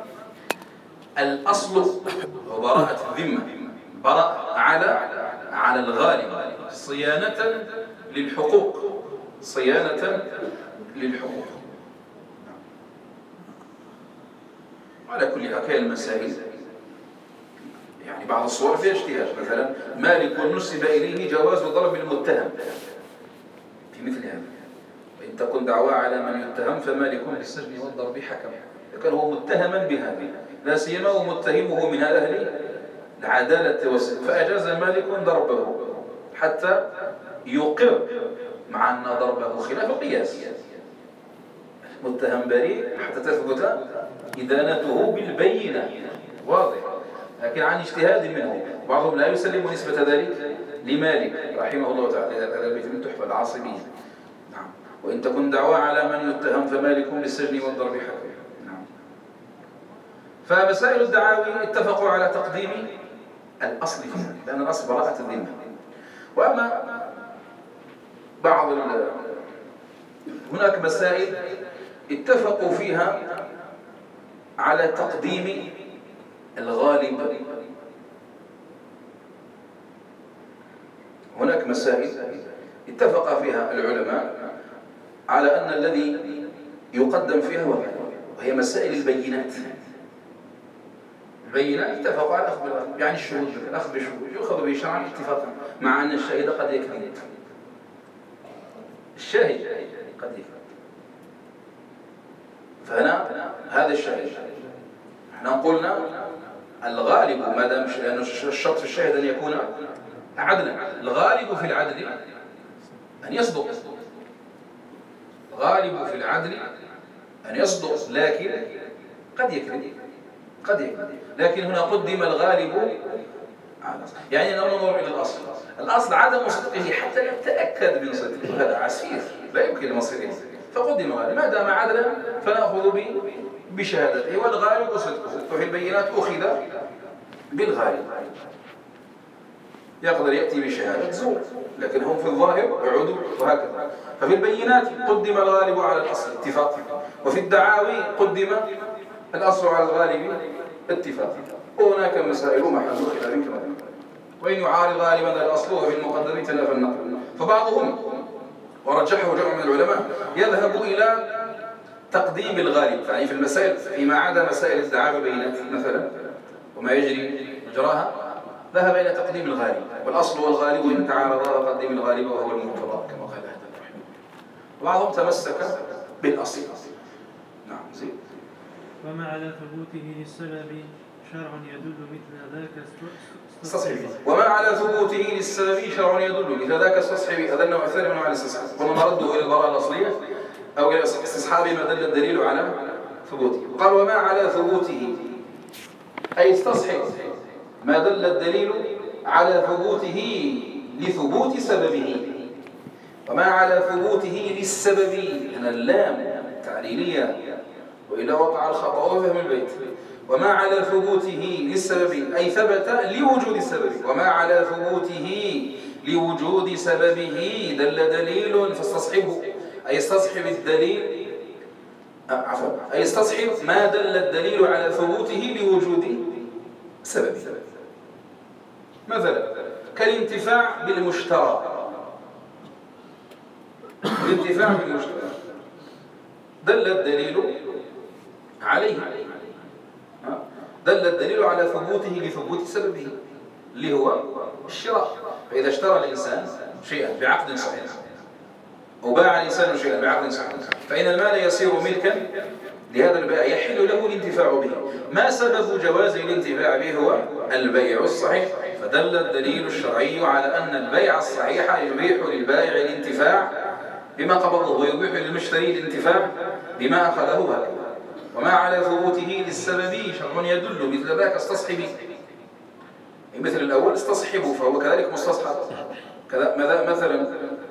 الأصل وبراءة الذمة، براءة على الغالب، صيانة للحقوق. على كل هكذا المسائل يعني بعض الصور فيها اجتهاد. مثلا مالك نسب إليه جواز ضرب المتهم في مثل هذا، وإن تكن دعوى على من يتهم فمالك بالسجن والضرب حكم. كان هو متهما بهذا، لا سيما ومتهمه من أهل العدالة والصدق، فأجاز مالك ضربه حتى يقر، مع أن ضربه خلاف القياس. متهم بريء حتى تثبت إدانته بالبينة، واضح، لكن عن اجتهاد منه. بعضهم لا يسلم نسبة ذلك لمالك رحمه الله تعالى. هذا البيت من تحفة العاصمين. نعم. وإن تكن دعوى على من يتهم فمالك بالسجن والضرب حكم. نعم. فمسائل الدعاوي اتفقوا على تقديم الأصل فيها، لأن الأصل براءة الذمة. وأما هناك مسائل اتفقوا فيها على تقديم الغالب. هناك مسائل اتفق فيها العلماء على أن الذي يقدم فيها هو الغالب، وهي مسائل البينات. البينات اتفقوا على أخذ الغالب، يعني الشهود، الأخذ بالشهود يؤخذ به شرعا اتفاقا، مع أن الشاهد قد يكذب. الشاهد قد يكذب، فهنا هذا الشاهد احنا قلنا الغالب ما دام، لأن الشرط في الشاهد أن يكون عدلا. الغالب في العدل أن يصدق، الغالب في العدل أن يصدق، لكن قد يكذب، لكن هنا قدم الغالب على الأصل. يعني ننظر إلى الأصل عدم صدقه حتى نتأكد من صدقه، هذا عسير لا يمكن المصير إليه، فقدم الغالب ما دام عدلا فنأخذ بشهادته، والغالب صدقه. ففي البينات أخذ بالغالب، يقدر يأتي بشهادة زور، لكن هم في الظاهر عدو وهكذا. ففي البينات قدم الغالب على الأصل اتفاقا، وفي الدعاوي قدم الأصل على الغالب اتفاقا. وهناك مسائل محل خلاف كما ذكرنا، وإن يعارض غالبا الأصل وفي المقدم تنافى النقل. فبعضهم ورجحه جمع من العلماء يذهب إلى تقديم الغالب، يعني في المسائل فيما عدا مسائل الدعاوى بينات مثلا وما يجري مجراها، ذهب إلى تقديم الغالب، والأصل والغالب إن تعارضا فقدم الغالب وهو المقتضى كما قال هذا الرحمن. وبعضهم تمسك بالأصل. نعم زين. وما على ثبوته للسبب شرع يدل مثل ذاك استصحبه. وما على ثبوته للسبب شرع يدل مثل ذاك استصحبه. هذا النوع الثاني من انواع الاستصحاب، قلنا نرده الى البراءه الاصليه او الى استصحاب ما دل الدليل على ثبوته. قال وما على ثبوته اي استصحب ما دل الدليل على ثبوته لثبوت سببه. وما على ثبوته للسبب، هنا اللام تعليليه وإلا وقع الخطأ وفهم البيت. وما على ثبوته للسبب أي ثبت لوجود السبب. وما على ثبوته لوجود سببه دل دليل فاستصحبه، أي استصحب الدليل أي استصحب ما دل الدليل على ثبوته لوجود سببه. مثلا كالانتفاع بالمشترى. الانتفاع بالمشترى دل الدليل عليه، دل الدليل على ثبوته لثبوت سببه اللي هو الشراء. فإذا اشترى الإنسان شيئا بعقد صحيح أو باع الإنسان شيئا بعقد صحيح، فإن المال يصير ملكا لهذا البائع يحل له الانتفاع به. ما سبب جواز الانتفاع به هو البيع الصحيح، فدل الدليل الشرعي على أن البيع الصحيح يبيح للبائع الانتفاع بما قبضه ويبيح للمشتري الانتفاع بما أخذه هكذا. وما على ثبوته للسبب شرع يدل مثل ذاك استصحبه، مثل الأول استصحبه فهو كذلك مستصحب. كذا مثلا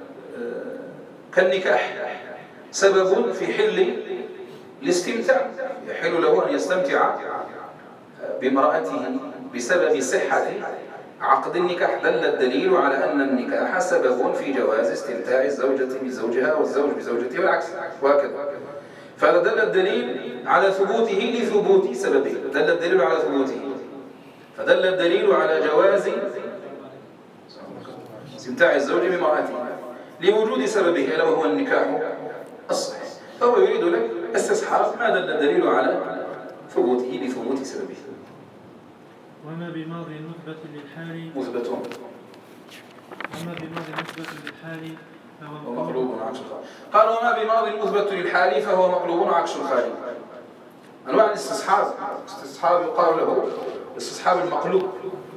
كالنكاح سبب في حل الاستمتاع، يحل له أن يستمتع بامرأته بسبب صحة عقد النكاح. دل الدليل على أن النكاح سبب في جواز استمتاع الزوجة بزوجها والزوج بزوجته والعكس وهكذا. فدل الدليل على ثبوته لثبوت سببه، دل الدليل على ثبوته، فدل الدليل على جواز استمتاع الزوج بامرأته لوجود سببه ألا وهو النكاح الصحيح. فهو يريد لك استصحاب ما دل الدليل على ثبوته لثبوت سببه. وما بماضي مثبت للحال مثبتون. وما بماضي مثبت للحال فهو مقلوب عكس الخالي. قال وما بماضي مثبت للحال فهو مقلوب عكس الخالي. أنواع الاستصحاب، استصحاب يقال له استصحاب المقلوب.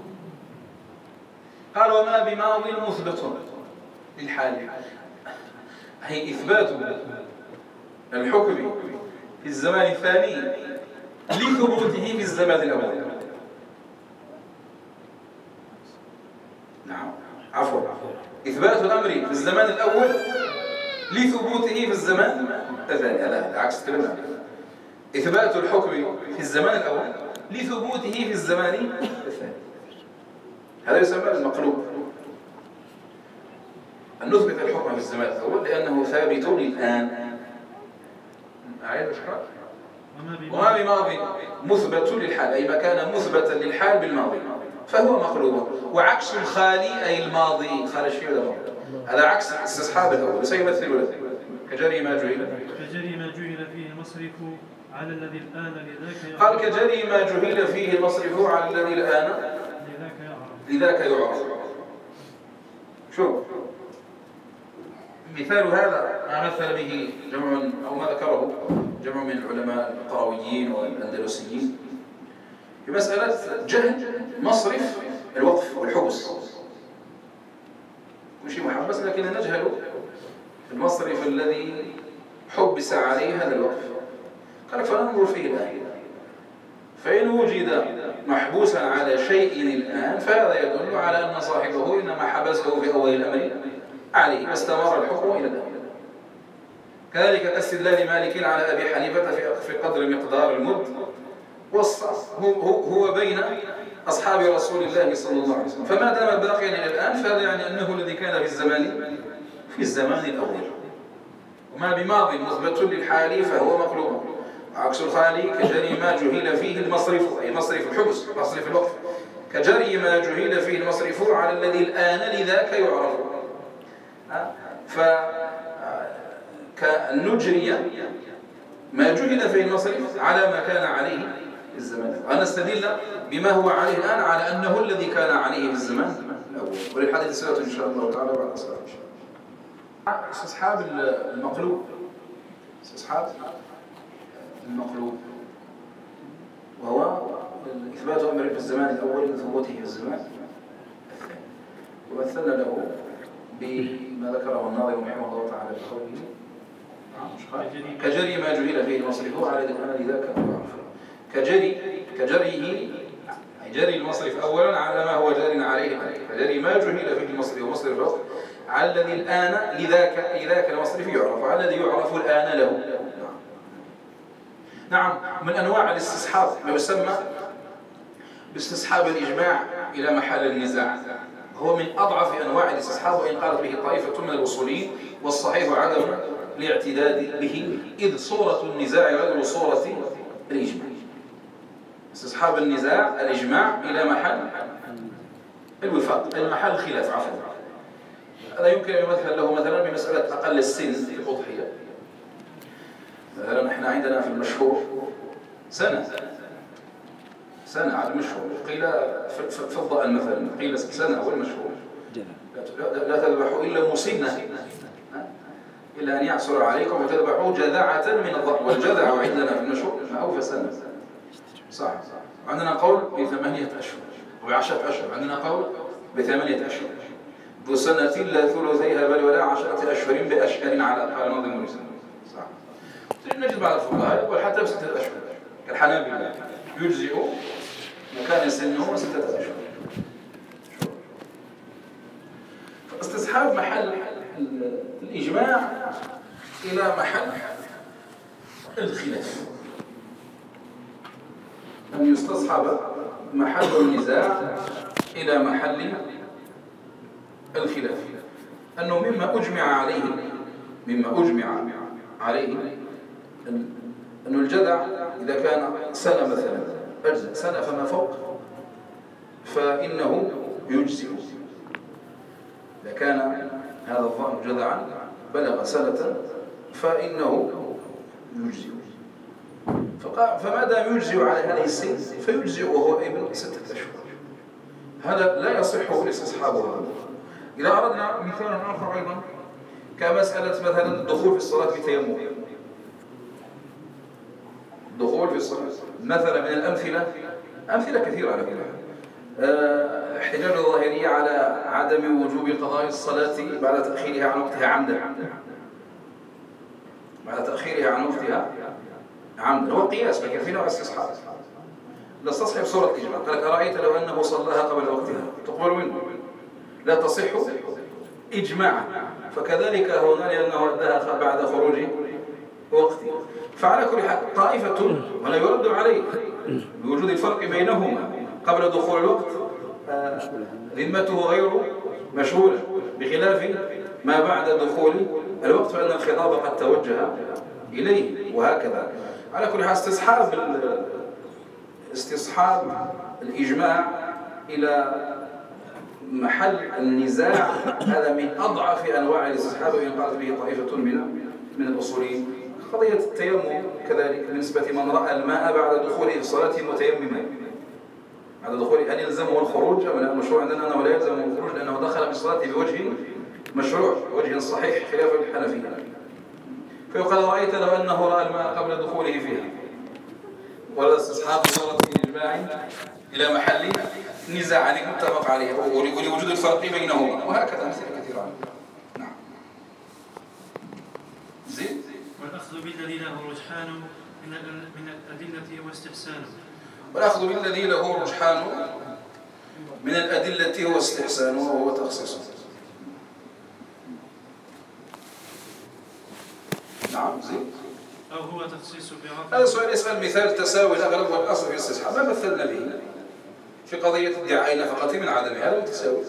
قال وما بماض مثبت للحال، هي إثبات الحكم في الزمان الثاني لثبوته في الزمان الأول. نعم عفوا، إثبات الأمر في الزمان الأول لثبوته في الزمان الثاني. هذا عكس كلامنا. إثبات الحكم في الزمان الأول لثبوته في الزمان الثاني، هذا يسمى المقلوب. أن نثبت الحكم في الزمان الأول لأنه ثابت الآن. أعيد أشرح. وما بماضي مثبت للحال، أي ما كان مثبتا للحال بالماضي فهو مقلوب. وعكس الخالي أي الماضي خارج فيه ولا ماضي، هذا عكس استصحاب الأول. سيمثل له كجري ما جهل فيه المصرف على الذي الآن لذاك قال كجري ما جهل فيه المصرف على الذي الآن لذاك يعرف. شوف مثال هذا ما مثل به جمع أو ما ذكره جمع من العلماء القرويين والأندلسيين في مسألة جهل مصرف الوقف والحبس. مش محبس لكن نجهل المصرف الذي حبس عليه هذا الوقف. قال فننظر فيه الآن، فإن وجد محبوسا على شيء الآن فهذا يدل على أن صاحبه إنما حبسه في أول الأمر عليه واستمر الحكم إلى الآن. كذلك كاستدلال مالك على أبي حنيفة في قدر مقدار المد، هو بين أصحاب رسول الله صلى الله عليه وسلم، فما دام باقيا إلى الآن فهذا يعني أنه الذي كان في الزمان الأول. وما بماضي مثبت للحال فهو مقلوب. عكس الخالي كجري ما جهل فيه المصرف، أي مصرف الحبس مصرف الوقف، كجري ما جهل فيه المصرف على الذي الآن لذاك يعرف. فكأن نجري ما جهل فيه المصرف على ما كان عليه في الزمان، ونستدل بما هو عليه الآن على أنه الذي كان عليه في الزمان الأول. وللحديث سيرة إن شاء الله تعالى بعد الصلاة إن شاء الله. استصحاب المقلوب، استصحاب المقلوب وهو إثبات أمر في الزمان الأول لثبوته في الزمان الثاني. ومثلنا له بما ذكره الناظم رحمه الله تعالى بقوله كجري ما جهل فيه المصرف على الآن لذاك كجريه أي جري المصرف أولا على ما هو جار عليه، كجري ما جهل فيه المصرف ومصرف الوقت على الذي الآن لذاك المصرف يعرف، على الذي يعرف الآن له. نعم، من أنواع الاستصحاب ما يسمى باستصحاب الإجماع إلى محل النزاع، هو من أضعف أنواع الاستصحاب، وإن قالت به طائفة من الأصوليين، والصحيح عدم الاعتداد به، إذ صورة النزاع غير صورة الإجماع. استصحاب النزاع الإجماع إلى محل الوفاق، إلى محل الخلاف عفوا. هذا يمكن أن يمثل له مثلا بمسألة أقل السن في الأضحية. مثلا نحن عندنا في المشهور سنة على المشهور، قيل في الضأن مثلا قيل سنة هو المشهور، لا تذبحوا إلا مسنة، إلا أن يعصر عليكم وتذبحوا جذعة من الضأن، والجذع عندنا في المشهور ما أوفى سنة. صح. عندنا قول ب8 أشهر وب10 أشهر، عندنا قول ب8 أشهر، ذو سنة لا ثلثيها بل ولا 10 أشهر بأشهر على أقل نظم المسلم. صح. نجد بعض الفقهاء يقول حتى ب6 أشهر كالحنابلة يجزئ وكان سنه 6 أشهر. فاستصحاب محل الإجماع إلى محل الخلاف، أن يستصحب محل النزاع إلى محل الخلاف، أنه مما أجمع عليه أن الجذع إذا كان سنة مثلا أجزاء، سنة فما فوق فإنه يجزئ. إذا كان هذا الظن جذعا بلغ سنة فإنه يجزئ، فما دام يجزئ على هذه السن فيجزئ وهو ابن 6 أشهر. هذا لا يصح الاستصحاب. إذا أردنا مثال آخر أيضا كمسألة مثلا الدخول في الصلاة بتيمم، دخول في الصلاة. مثلا من الأمثلة أمثلة كثيرة على كل حال. احتجاج الظاهرية على عدم وجوب قضاء الصلاة بعد تأخيرها عن وقتها عمدا. بعد تأخيرها عن وقتها عمدا هو قياس، لكن في نوع استصحاب. نستصحب صورة إجماع. قال لك أرأيت لو أنه صلاها قبل وقتها تقبل منه؟ لا تصح إجماعا. فكذلك هنا لأنه أداها بعد خروج وقته. فعلى كل حال طائفة ولا يرد عليه بوجود الفرق بينهما قبل دخول الوقت ذمته غير مشغولة، بخلاف ما بعد دخول الوقت فإن الخطاب قد توجه إليه. وهكذا على كل حال استصحاب الإجماع إلى محل النزاع هذا من أضعف أنواع الاستصحاب، وإن قالت به طائفة من الأصوليين. قضية التيمم كذلك بالنسبة من رأى الماء بعد دخوله في الصلاة متيمما، بعد دخوله هل يلزمه الخروج؟ من المشروع عندنا أنه لا يلزمه الخروج لأنه دخل في الصلاة بوجه مشروع، وجه صحيح خلاف الحنفية. فيقال رأيت لو أنه رأى الماء قبل دخوله فيها، ولا استصحاب صورة الإجماع إلى محل نزاع متفق عليه ولوجود الفرق بينهما. وهكذا أمثلة كثيرة عنه. نعم. زين. والأخذ بالذي له رجحان من الأدلة واستحسانه. والأخذ بالذي له رجحان من الأدلة واستحسانه وهو تخصيصه. نعم. زين. أو هو تخصيص بعض. هذا سؤال يسأل مثال تساوي الأغلب والأصل في الاستصحاب. ما مثلنا به في قضية ادعاء نفقة من عدمها؟ هذا متساوي.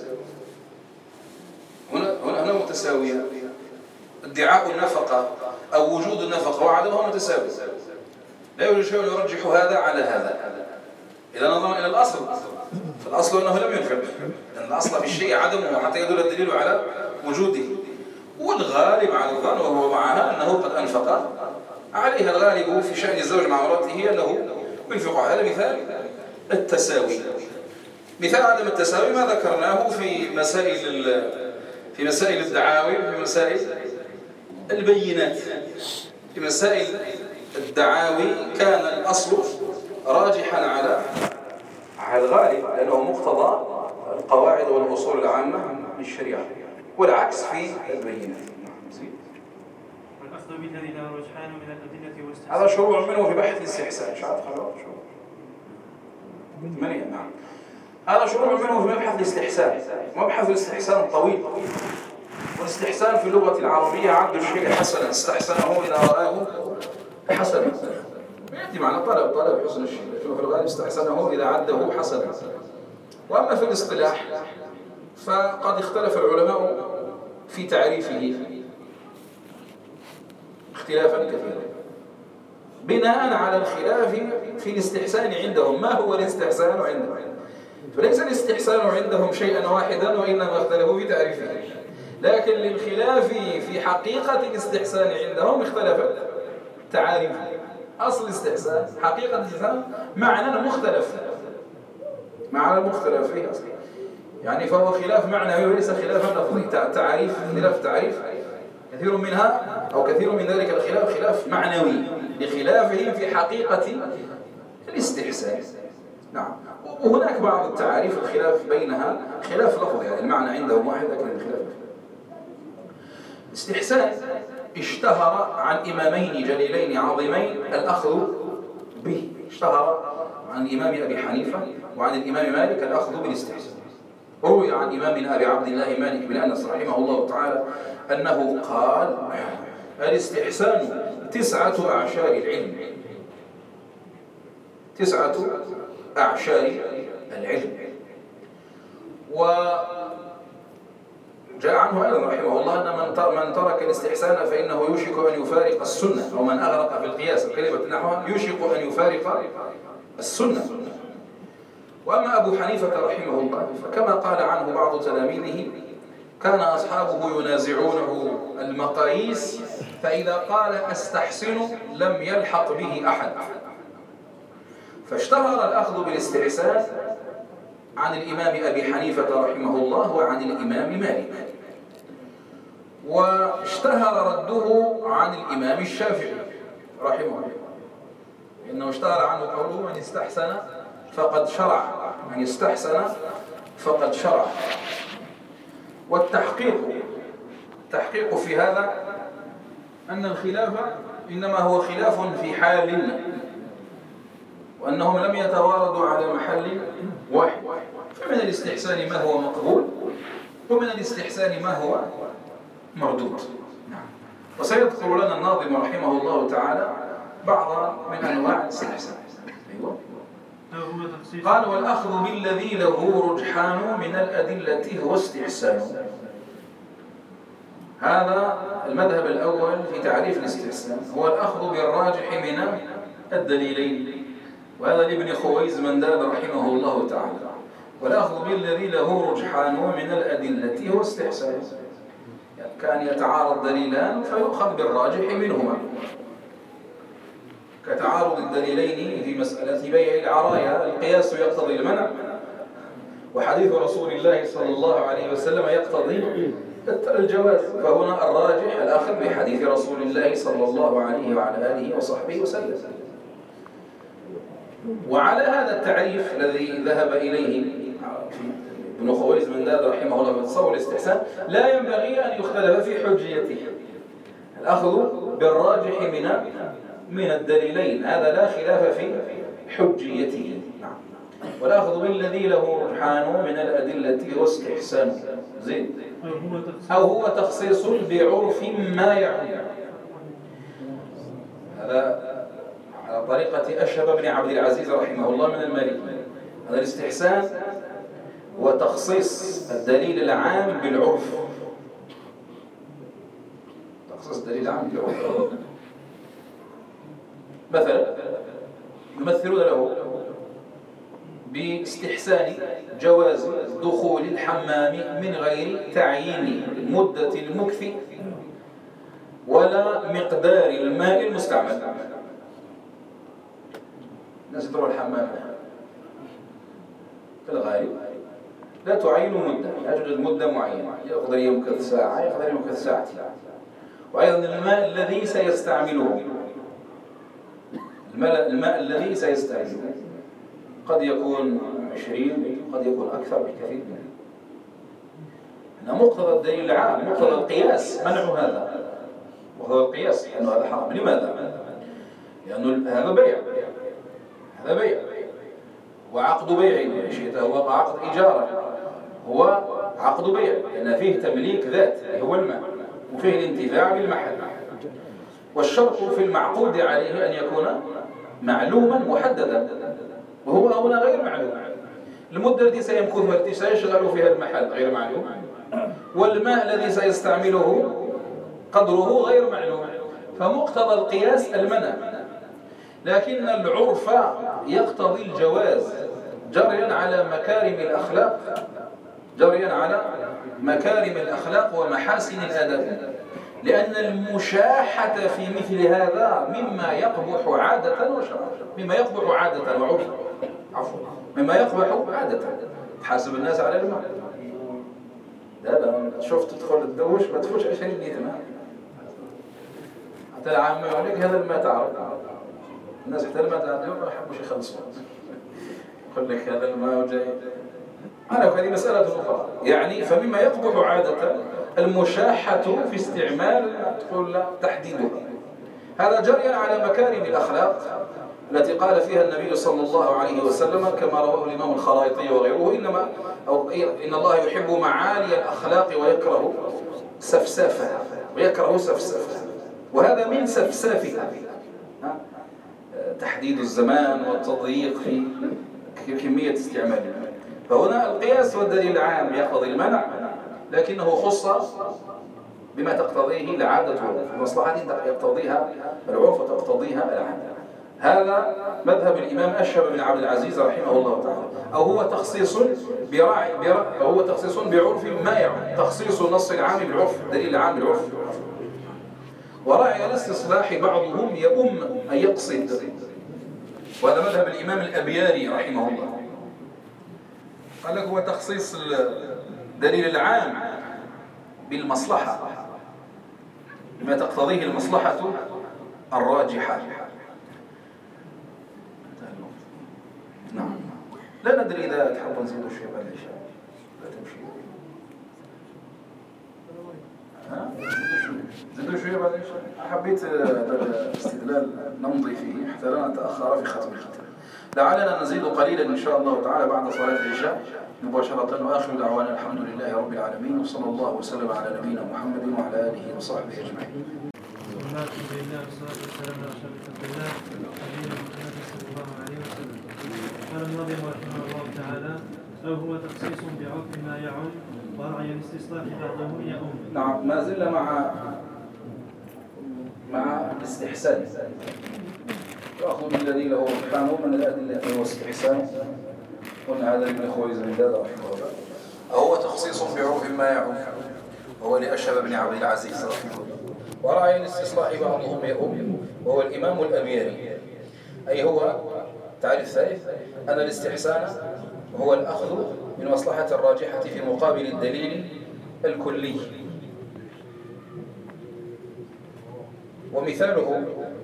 هنا متساوية. ادعاء النفقة أو وجود النفقة وعدمها متساوي. لا يوجد شيء يرجح هذا على هذا. إذا نظرنا إلى الأصل فالأصل أنه لم ينفق، لأن الأصل في الشيء عدمه حتى يدل الدليل على وجوده. والغالب على الظن وهو معها أنه قد أنفق عليها. الغالب في شأن الزوج مع امرأته أنه ينفق على. هذا مثال التساوي. مثال عدم التساوي ما ذكرناه في مسائل الدعاوي، في مسائل البينات. في مسائل الدعاوي كان الأصل راجحا على الغالب لأنه مقتضى القواعد والأصول العامة للشريعة، والعكس في البينات. والأخذ بالذي له رجحان من الأدلة واستحسانه. هذا شروع منه في بحث الاستحسان. شعب خلاص شروع 8. نعم. هذا شروع منه في مبحث الاستحسان. مبحث الاستحسان طويل. والاستحسان في اللغة العربية عد الشيء حسنا، استحسنه إذا رآه حسنا. يأتي معنى طلب حسن الشيء، لكنه في الغالب استحسنه إذا عده حسنا. وأما في الاصطلاح فقد اختلف العلماء في تعريفه اختلافا كثيرا بناء على الخلاف في الاستحسان عندهم. ما هو الاستحسان عندهم؟ فليس الاستحسان عندهم شيئا واحدا، وإنما اختلفوا في تعريفه. لكن للخلاف في حقيقة الاستحسان عندهم اختلفت تعاريفه. أصل الاستحسان، حقيقة الاستحسان معنى مختلف، معنى مختلف فيه أصلا. يعني فهو خلاف معنوي وليس خلافا لفظي. تعريف خلاف تعريف كثير منها أو كثير من ذلك الخلاف خلاف معنوي لخلافهم في حقيقة الاستحسان. نعم. وهناك بعض التعاريف الخلاف بينها خلاف لفظي، يعني المعنى عندهم واحد لكن الخلاف. الاستحسان اشتهر عن إمامين جليلين عظيمين الأخذ به. اشتهر عن الإمام أبي حنيفة وعن الإمام مالك الأخذ بالاستحسان. روي عن إمامنا أبي عبد الله مالك بن أنس رحمه الله تعالى أنه قال: الاستحسان 9 أعشار العلم. 9 أعشار العلم. وجاء عنه أيضا رحمه الله أن من ترك الاستحسان فإنه يوشك أن يفارق السنة، أو من أغرق في القياس الكلمة نحوها يوشك أن يفارق السنة. وأما أبو حنيفة رحمه الله فكما قال عنه بعض تلاميذه كان أصحابه ينازعونه المقاييس، فإذا قال أستحسن لم يلحق به أحد. فاشتهر الأخذ بالاستحسان عن الإمام أبي حنيفة رحمه الله وعن الإمام مالك، واشتهر رده عن الإمام الشافعي رحمه الله. إنه اشتهر عنه قوله من استحسن فقد شرع، من استحسن فقد شرع. والتحقيق في هذا أن الخلاف إنما هو خلاف في حال، وأنهم لم يتواردوا على محل واحد. فمن الاستحسان ما هو مقبول، ومن الاستحسان ما هو مردود. وسيذكر لنا الناظم رحمه الله تعالى بعض من أنواع الاستحسان. أيوة. قال: والأخذ بالذي له رجحان من الأدلة هو استحسان. هذا المذهب الأول في تعريف الاستحسان، هو الأخذ بالراجح من الدليلين، وهذا لابن خويز منداد رحمه الله تعالى. والأخذ بالذي له رجحان من الأدلة هو استحسان، يعني كان يتعارض دليلان فيؤخذ بالراجح منهما، كتعارض الدليلين في مسألة بيع العرايا، القياس يقتضي المنع، وحديث رسول الله صلى الله عليه وسلم يقتضي الجواز، فهنا الراجح الأخذ بحديث رسول الله صلى الله عليه وعلى آله وصحبه وسلم. وعلى هذا التعريف الذي ذهب إليه ابن خويز منداد رحمه الله في تصور الاستحسان، لا ينبغي أن يختلف في حجيته. الأخذ بالراجح من الدليلين هذا لا خلاف في حجيته. والأخذ بالذي له رجحان من الأدلة هو استحسان. زين. أو هو تخصيص بعرف ما يعم. هذا على طريقة أشهب بن عبد العزيز رحمه الله من المالكي. هذا الاستحسان هو تخصيص الدليل العام بالعرف. تخصيص الدليل العام بالعرف. مثلا يمثلون له باستحسان جواز دخول الحمام من غير تعيين مدة المكث ولا مقدار الماء المستعمل. الناس يدخلوا الحمام في الغالب لا تعين مدة، لا توجد مدة معينة، يقدر يمكث ساعة، يقدر يمكث ساعتين. وأيضا الماء الذي سيستعمله، الماء الذي سيستعمله قد يكون 20، قد يكون أكثر بكثير منه. مقتضى الدليل العام، مقتضى القياس منع هذا، مقتضى القياس أنه هذا حرام. لماذا؟ لأنه هذا بيع، هذا بيع، وعقد بيع هو عقد إجارة، هو عقد بيع لأن فيه تمليك ذات هو الماء، وفيه الانتفاع بالمحل. والشرط في المعقود عليه أن يكون معلوما محددا، وهو هنا غير معلوم. المدة التي سيمكثها التي سيشغل فيها المحل غير معلوم، والماء الذي سيستعمله قدره غير معلوم. فمقتضى القياس المنع، لكن العرف يقتضي الجواز جريا على مكارم الأخلاق، جريا على مكارم الأخلاق ومحاسن الأدب، لأن المشاحة في مثل هذا مما يقبح عادة وشرعا، مما يقبح عادة وعرفا، عفوا، مما يقبح عادة. تحاسب الناس على الماء، لا شوف تدخل الدوش ما تدخلش 20 لتر ماء، حتى العامة يقول لك هذا الماء تعرف، الناس حتى الماء تعرف ما يحبوش يخلصوا، يقول لك هذا الماء جاي. هذه مسألة أخرى. يعني فمما يقبح عادة المشاحة في استعمال تقول تحديدها، هذا جريا على مكارم الأخلاق التي قال فيها النبي صلى الله عليه وسلم كما رواه الإمام الخرائطي وغيره: إن الله يحب معالي الأخلاق ويكره سفسافها، ويكره سفسافها. وهذا من سفسافها تحديد الزمان والتضييق في كمية استعمالها. فهنا القياس والدليل العام يقتضي المنع، لكنه خص بما تقتضيه العادة والمصلحة يقتضيها العرف وتقتضيها العادة. هذا مذهب الإمام أشهب بن عبد العزيز رحمه الله تعالى. أو هو تخصيص بعرف ما يعم، تخصيص النص العام بالعرف، دليل العام بالعرف. وراعي الاستصلاح بعضهم يؤم أن يقصد، وهذا مذهب الإمام الأبياري رحمه الله. قال لك هو تخصيص الدليل العام بالمصلحة، بما تقتضيه المصلحة الراجحة. لا ندري إذا تحب نزيدوا شوية بعد العشاء لا تمشي. ها؟ زيدوا شوية بعد العشاء. حبيت الاستدلال نمضي فيه حتى لا نتأخر في ختم الختم. لعلنا نزيد قليلا إن شاء الله تعالى بعد صلاة العشاء مباشرة. وآخر دعوانا الحمد لله رب العالمين وصلى الله وسلم على نبينا محمد وعلى آله وصحبه أجمعين. الحمد لله والصلاة والسلام على أشرف خلق الله نبينا محمد صلى الله عليه وسلم. قال الناظم رحمه الله تعالى: أو هو تخصيص بعرف ما يعم ورعي الاستصلاح بعضه يؤم. نعم، ما زلنا مع الاستحسان. يأخذ بالذي له رجحانه من الأدلة والاستحسان. قلنا هذا ابن خويزمنداد رحمه الله. هو تخصيص بعرف ما يعم، هو لأشهب بن عبد العزيز رحمه الله. ورعي الاستصلاح بعضهم يؤم، وهو الإمام الأبياري. أي هو تعريف ثالث أن الاستحسان هو الأخذ بالمصلحة الراجحة في مقابل الدليل الكلي. ومثاله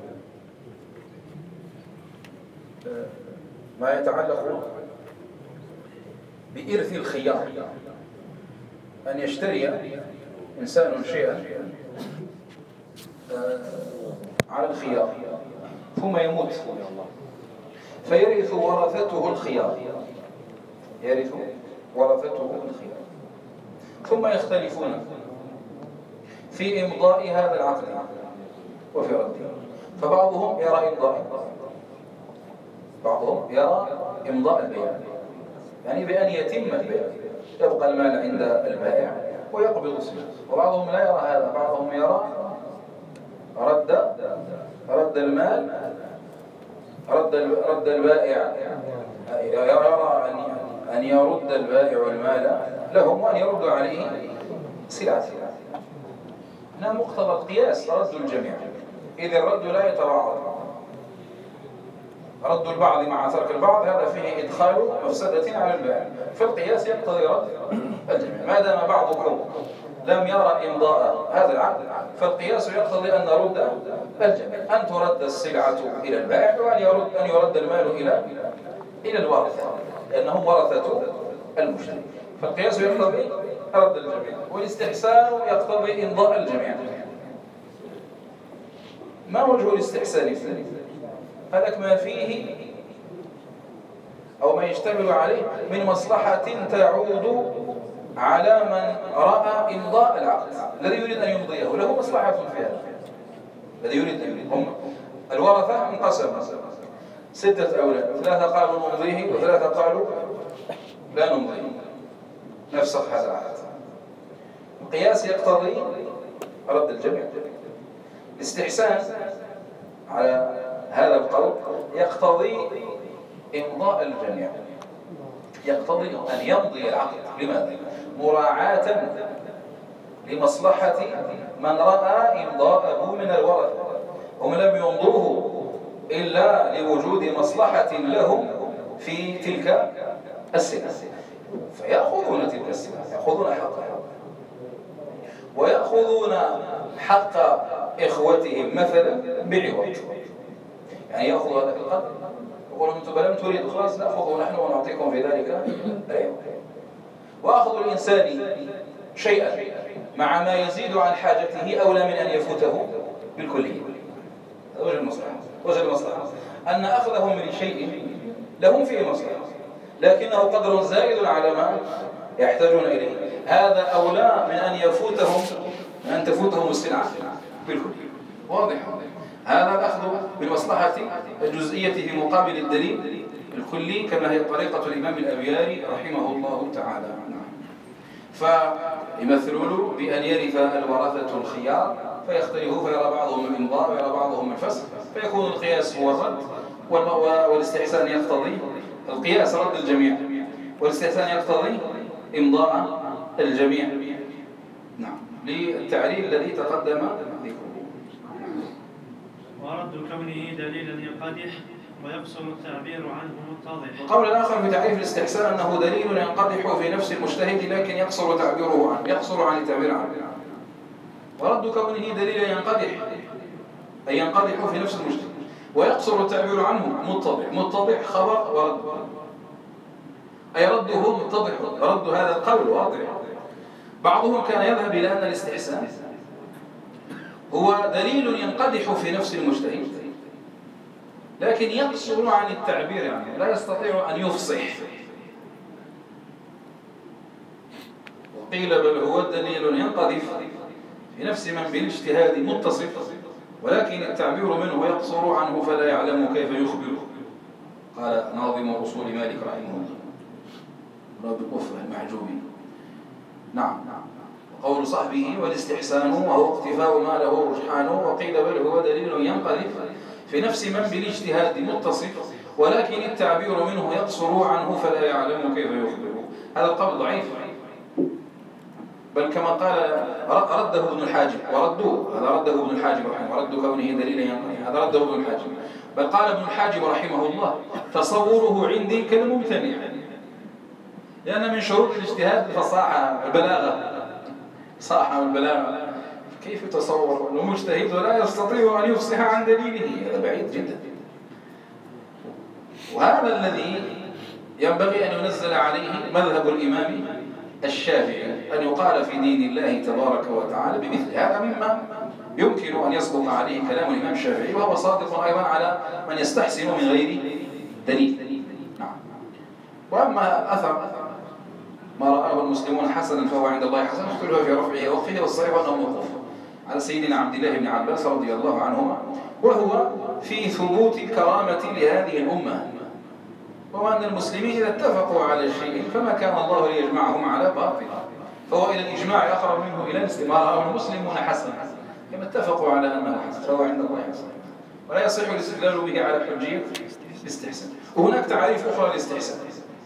ما يتعلق بإرث الخيار، أن يشتري إنسان شيئا على الخيار ثم يموت فيرث ورثته الخيار، يرث ورثته الخيار، ثم يختلفون في إمضاء هذا العقد وفي رده. فبعضهم يرى إمضاء البيع، يعني بأن يتم البيع، يبقى المال عند البائع ويقبض السلعة. وبعضهم لا يرى هذا، بعضهم يرى رد المال، رد البائع، يرى أن يرد البائع المال لهم وأن يرد عليه سلعة. هنا مقتضى القياس رد الجميع، إذ الرد لا يتبعض. رد البعض مع ترك البعض هذا فيه إدخال مفسدة على البائع، فالقياس يقتضي رد الجميع. ما دام بعضكم لم يرى إمضاء هذا العقد فالقياس يقتضي أن نرد الجميع، أن ترد السلعة إلى البائع وأن يرد المال إلى الورثة لأنهم ورثة المشتري. فالقياس يقتضي رد الجميع والاستحسان يقتضي إمضاء الجميع. ما وجه الاستحسان؟ هذاك ما فيه أو ما يشتمل عليه من مصلحة تعود على من رأى إمضاء العقد الذي يريد أن يمضيه، له مصلحة في هذا الذي يريد أن يمضيه. هم الورثة انقسموا 6 أولاد، 3 قالوا نمضيه و3 قالوا لا نمضيه، نفسخ هذا العقد. القياس يقتضي رد الجميع. الاستحسان على هذا القول يقتضي إمضاء الجميع، يقتضي أن يمضي العقد. لماذا؟ مراعاة لمصلحة من رأى إمضاءه من الورثة. هم لم يمضوه إلا لوجود مصلحة لهم في تلك السلعة، فيأخذون تلك السلعة، يأخذون حقها ويأخذون حق إخوتهم مثلا بعوض. يعني يأخذ هذا القدر يقولون أنتم لم تريدوا خلاص نأخذه نحن ونعطيكم في ذلك العوض. وأخذ الإنسان شيئا مع ما يزيد عن حاجته أولى من أن يفوته بالكلية. هذا وجه المصلحة أن أخذهم من شيء لهم فيه مصلحة لكنه قدر زائد على ما يحتاجون إليه، هذا أولى من أن تفوتهم السلعة بالكلية. واضح؟ هذا الأخذ بالمصلحة الجزئية في مقابل الدليل الكلي كما هي طريقة الإمام الأبياري رحمه الله تعالى. فيمثلون بأن يرث الورثة الخيار فيختلفوا، فيرى بعضهم الإمضاء ويرى بعضهم الفسخ، فيكون القياس هو الرد والاستحسان يقتضي القياس رد الجميع والاستحسان يقتضي إمضاء الجميع. نعم، للتعليل الذي تقدم ذكره. ورد كونه دليلا ينقدح ويقصر التعبير عنه متضح. القول الآخر في تعريف الاستحسان أنه دليل ينقدح في نفس المجتهد لكن يقصر تعبيره عنه، يقصر عن التعبير عنه. ورد كونه دليلا ينقدح أي ينقدح في نفس المجتهد ويقصر التعبير عنه متضح. متضح خبر ورد، أي رده متضح، رد هذا القول واضح. بعضهم كان يذهب إلى أن الاستحسان هو دليل ينقدح في نفس المجتهد، لكن يقصر عن التعبير عنه، لا يستطيع أن يفصح. وقيل بل هو دليل ينقذف في نفس من بالاجتهاد متصف، ولكن التعبير منه يقصر عنه فلا يعلم كيف يخبره. قال ناظم أصول مالك رحمه الله رب القفة المحجوبي. نعم. وقول صحبه والاستحسان وهو اقتفاء ما له رجحان، وقيل بل هو دليل ينقذف في نفس من بالاجتهاد متصف، ولكن التعبير منه يقصر عنه فلا يعلم كيف يخبره. هذا القول ضعيف، بل كما قال رده ابن الحاجب وردوه، هذا رده ابن الحاجب رحمه، ورد كونه دليلا ينقذف، هذا رده ابن الحاجب. بل قال ابن الحاجب رحمه الله تصوره عندي كالممتنع، لأن من شروط الاجتهاد الفصاحة البلاغة، صاحة البلاغة. كيف يتصور المجتهد ولا يستطيع أن يفصح عن دليله؟ هذا بعيد جدا. وهذا الذي ينبغي أن ينزل عليه مذهب الإمام الشافعي، أن يقال في دين الله تبارك وتعالى بمثل هذا، مما يمكن أن يصدق عليه كلام الإمام الشافعي، وهو صادق أيضا على من يستحسن من غير دليل. نعم. وأما أثر ما رآه المسلمون حسنا فهو عند الله حسن، اختلف في رفعه ووقفه، والصحيح أنه موقوف على سيدنا عبد الله بن عباس رضي الله عنهما، وهو في ثبوت الكرامة لهذه الأمة، وهو أن المسلمين إذا اتفقوا على شيء فما كان الله ليجمعهم على باطل، فهو إلى الإجماع أقرب منه إلى الاستماع. رآه المسلمون حسنا كما اتفقوا على أنه حسن فهو عند الله حسن، ولا يصح الاستدلال به على حجية الاستحسان. وهناك تعاريف أخرى للاستحسان،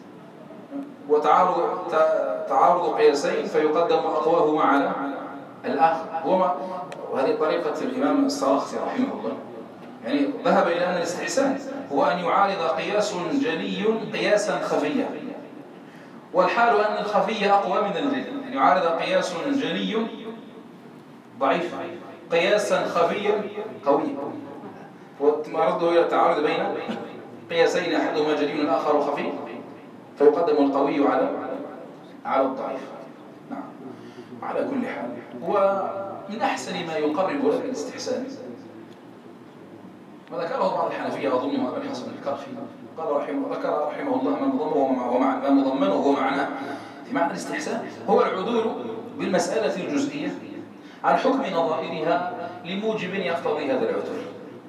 وتعارض قياسين فيقدم أقواهما على الآخر، وهذه طريقة الإمام السرخسي رحمه الله. يعني ذهب إلى أن الاستحسان هو أن يعارض قياس جلي قياسا خفيا، والحال أن الخفي أقوى من الجلي، أن يعارض قياس جلي ضعيف قياسا خفيا قوي، ومرده إلى التعارض بين قياسين أحدهما جلي والآخر خفي، فيقدم القوي على الضعيف. نعم. على كل حال، ومن أحسن ما يقرب لك الاستحسان وذكره بعض الحنفية أظنه أبو الحسن الكرخي، ذكر رحمه الله ما مضمنه ومعناه في معنى الاستحسان هو العدول بالمسألة الجزئية عن حكم نظائرها لموجب يقتضي هذا العدول.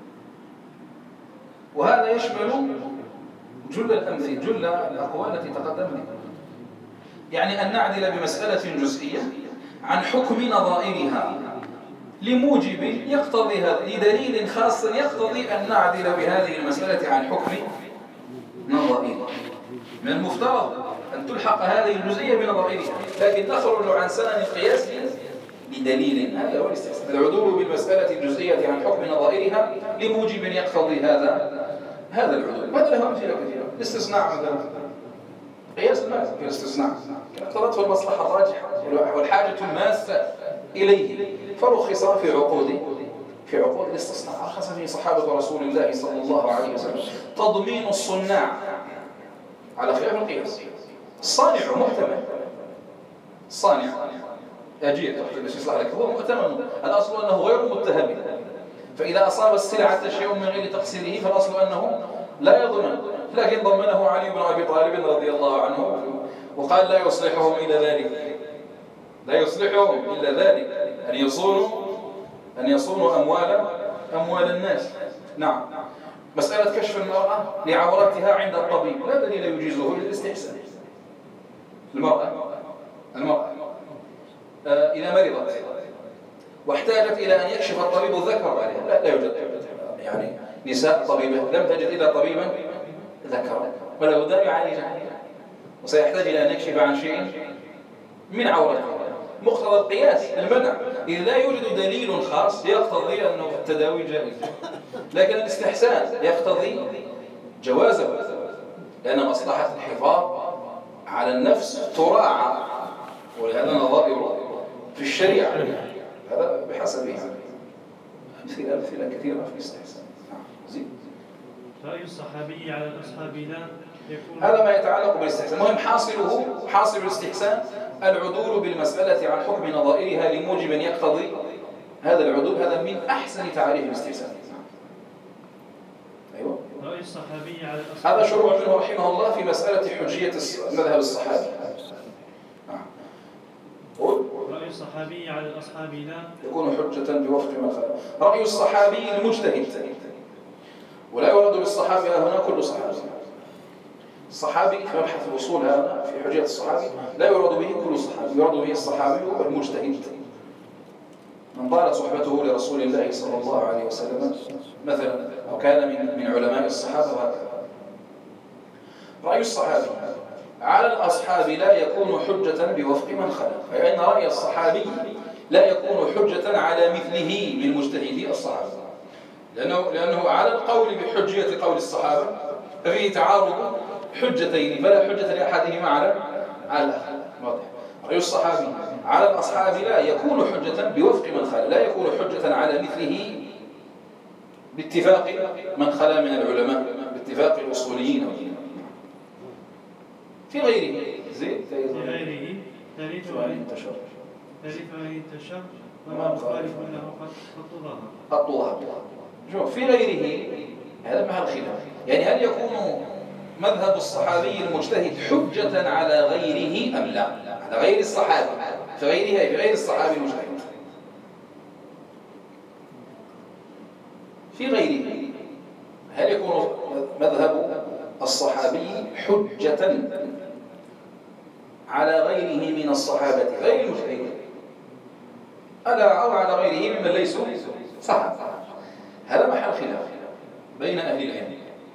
وهذا يشمل جل الأمثلة، جل الأقوال التي تقدمت، يعني أن نعدل بمسألة جزئية عن حكم نظائرها لموجب يقتضي هذا، لدليل خاص يقتضي أن نعدل بهذه المسألة عن حكم نظائرها. من المفترض أن تلحق هذه الجزئية بنظائرها، لكن نخرج عن سنن القياس لدليل. هذا هو الاستحسان، العدول بالمسألة الجزئية عن حكم نظائرها لموجب يقتضي هذا العدول. هذا له أمثلة كثيرة. الاستثناء مثلا، قياس المال في الاستثناء اقتضته المصلحة الراجحة والحاجة الماسة إليه، فرخص في عقود الاستثناء، رخص فيه صحابة رسول الله صلى الله عليه وسلم. تضمين الصناع على خلاف القياس، الصانع مؤتمن، الصانع أجير باش يصلح لك هو مؤتمن، الأصل أنه غير متهم، فإذا أصاب السلعة شيء من غير تقصيره فالأصل أنه لا يضمن، لكن ضمنه علي بن أبي طالب رضي الله عنه وقال لا يصلحهم إلا ذلك، لا يصلحهم إلا ذلك، أن يصونوا أموال الناس. نعم. مسألة كشف المرأة لعوراتها عند الطبيب لا دليل يجيزه إلا الاستحسان. المرأة إذا مرضت واحتاجت إلى أن يكشف الطبيب الذكر عليها، لا يوجد يعني نساء طبيبة لم تجد إلا طبيبا ذكر ولا يقدر يعالج عليها، وسيحتاج إلى أن يكشف عن شيء من عورتها. مقتضى القياس المنع، إذا لا يوجد دليل خاص يقتضي أنه التداوي جائز، لكن الاستحسان يقتضي جوازه، لأن مصلحة الحفاظ على النفس تراعى، ولهذا نظائر في الشريعة، هذا بحسبها. أمثلة كثيرة في الاستحسان. رأي الصحابي على الأصحاب لا هذا ما يتعلق بالاستحسان. المهم حاصل الاستحسان العدول بالمسألة عن حكم نظائرها لموجب يقتضي هذا العدول. هذا من أحسن تعريف الاستحسان. أيوة. رأي الصحابي على الأصحاب. هذا شروع منه رحمه الله في مسألة حجية مذهب الصحابي. رأي الصحابي على الأصحاب لا يكون حجة بوفق ما خالف. رأي الصحابي المجتهد، ولا يراد بالصحابي هنا كل صحابي. الصحابي في مبحث الوصول هذا في حجية الصحابي لا يراد به كل صحابي، يراد به الصحابي المجتهد من طالت صحبته لرسول الله صلى الله عليه وسلم مثلا، وكان من علماء الصحابة وهكذا. رأي الصحابي على الأصحاب لا يكون حجة بوفق من خلق، أي أن رأي الصحابي لا يكون حجة على مثله من مجتهدي الصحابة، لأنه على القول بحجية قول الصحابة ففيه تعارض حجتين، فلا حجة لأحدهما على الآخر. واضح. رأي الصحابي على الأصحاب لا يكون حجة بوفق من خلق، لا يكون حجة على مثله باتفاق من خلا من العلماء، باتفاق الأصوليين. في غيره ثالث انتشر وما مخالف له قد ظهر. شوف في غيره هذا محل خلاف، يعني هل يكون مذهب الصحابي المجتهد حجة على غيره أم لا؟ على غير الصحابي، في غير الصحابي المجتهد. في غيره هل يكون مذهب الصحابي حجة على غيره من الصحابة غير المجتهدين أو على غيره ممن ليسوا صحابة؟ هذا محل خلاف بين أهل العلم.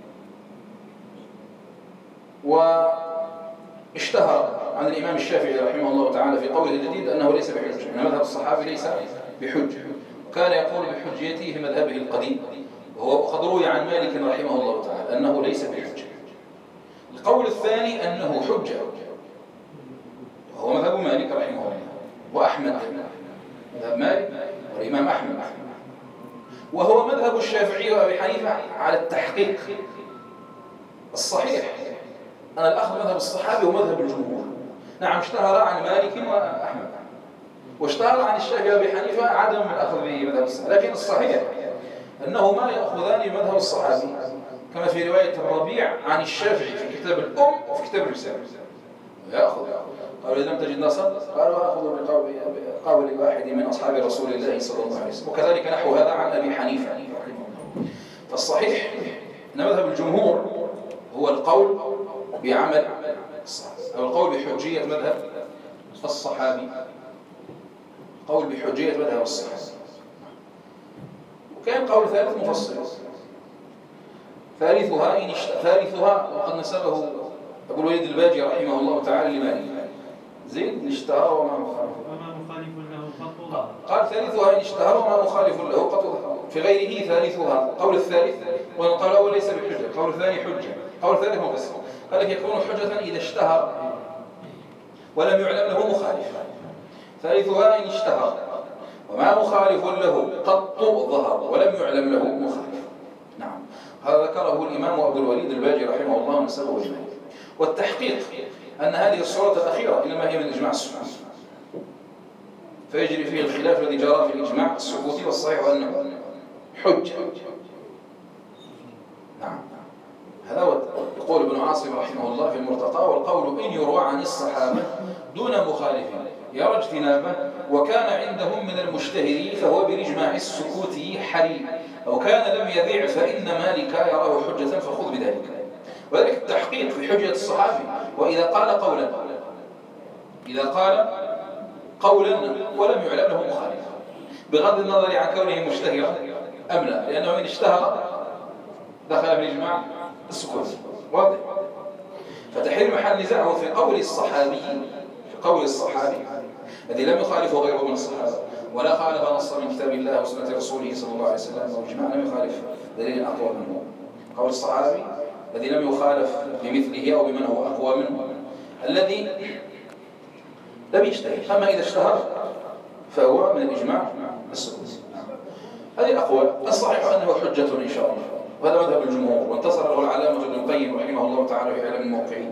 واشتهر عن الإمام الشافعي رحمه الله تعالى في قوله الجديد أنه ليس بحجة، أن مذهب الصحابي ليس بحجة، وكان يقول بحجيته في مذهبه القديم، وقد روي عن مالك رحمه الله تعالى أنه ليس بحجة. القول الثاني أنه حجة، وهو مذهب مالك رحمه الله وأحمد، مذهب مالك والإمام أحمد، وهو مذهب الشافعي وأبي حنيفة على التحقيق الصحيح. أنا الأخذ مذهب الصحابي ومذهب الجمهور. نعم اشتهر عن مالك وأحمد، واشتهر عن الشافعي وأبي حنيفة عدم الأخذ بمذهب الصحابي، لكن الصحيح أنه ما يأخذان بمذهب الصحابي، كما في رواية الربيع عن الشافعي في كتاب الأم وفي كتاب الرسالة. يأخذ قالوا إذا لم تجد نصا قالوا أخذوا بقول واحد من أصحاب رسول الله صلى الله عليه وسلم، وكذلك نحو هذا عن أبي حنيفة. فالصحيح أن مذهب الجمهور هو القول بعمل الصحابي، أو القول بحجية مذهب الصحابي، قول بحجية مذهب الصحابي. وكان قول ثالث مفصل، ثالثها وقد نسبه أبو الوليد الباجي رحمه الله تعالى لمالك زيد إن اشتهر وما مخالف له قط ظهر. قال ثالثها إن اشتهر وما مخالف له قط ظهر. في غيره ثالثها القول الثالث، والقول الأول ليس بحجة، القول الثاني حجة، القول الثالث مفسر. قال لك يكون حجة إذا اشتهر ولم يعلم له مخالف. ثالثها إن اشتهر وما مخالف له قط ظهر ولم يعلم له مخالف. نعم، هذا ذكره الإمام أبو الوليد الباجي رحمه الله ونسبه إليه. والتحقيق أن هذه الصورة الأخيرة إنما هي من إجماع السكوت، فيجري فيه الخلاف الذي جرى في الإجماع السكوتي، والصحيح أنه حجة. نعم، هذا يقول ابن عاصم رحمه الله في المرتقى: والقول إن يروى عن الصحابة دون مخالف يرى اجتنابه وكان عندهم من المجتهدين فهو بالإجماع السكوتي حري، أو كان لم يذع فإن مالك يراه حجة فخذ بذلك. وذلك التحقيق في حجة الصحابي. وإذا قال قولا ولم يعلم له مخالف، بغض النظر عن كونه مشتهرا أم لا، لأنه إن اشتهر دخل في الإجماع السكوتي. واضح. فتحرير محل نزاعه في قول الصحابي الذي لم يخالفه غيره من الصحابة، ولا خالف نصا من كتاب الله وسنة رسوله صلى الله عليه وسلم وإجماع، لم يخالف دليل أقوى منه. قول الصحابي الذي لم يخالف بمثله أو بمن هو أقوى منه، الذي لم يجتهد. أما إذا اشتهر فهو من الإجماع السكوتي. هذه الأقوال. الصحيح أنه حجة إن شاء الله، وهذا مذهب الجمهور، وانتصر له العلامة ابن القيم رحمه الله تعالى في إعلام الموقعين،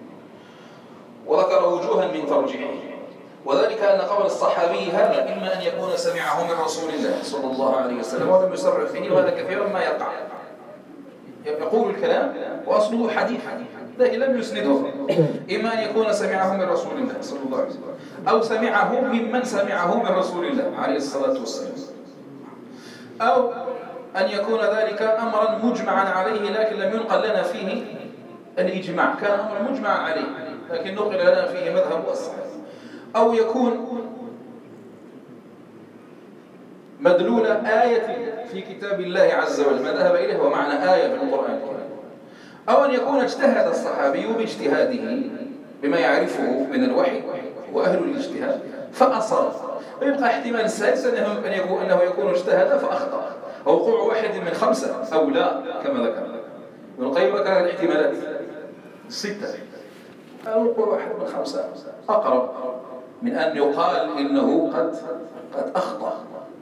وذكر وجوها من ترجيحه، وذلك أن قول الصحابي هذا إما أن يكون سمعه من رسول الله صلى الله عليه وسلم ولم يصرح فيه، وهذا كثيرا ما يقع، يقول الكلام وأصله حديث لكن لم يسنده، إما أن يكون سمعه من رسول الله صلى الله عليه وسلم أو سمعه ممن سمعه من رسول الله عليه الصلاة والسلام، أو أن يكون ذلك أمرا مجمعا عليه لكن لم ينقل لنا فيه الإجماع، كان أمرا مجمعا عليه لكن نقل لنا فيه مذهب الصحابة، أو يكون مدلول آية في كتاب الله عز وجل ما ذهب إليه هو معنى آية في القرآن الكريم، أو أن يكون اجتهد الصحابي باجتهاده بما يعرفه من الوحي وأهل الاجتهاد فأصاب، ويبقى احتمال السادس أنه يكون اجتهد فأخطأ، أو وقوع واحد من 5 أو لا كما ذكر ابن القيم. ذكر الاحتمالات 6، أو وقوع واحد من 5 أقرب من أن يقال إنه قد أخطأ.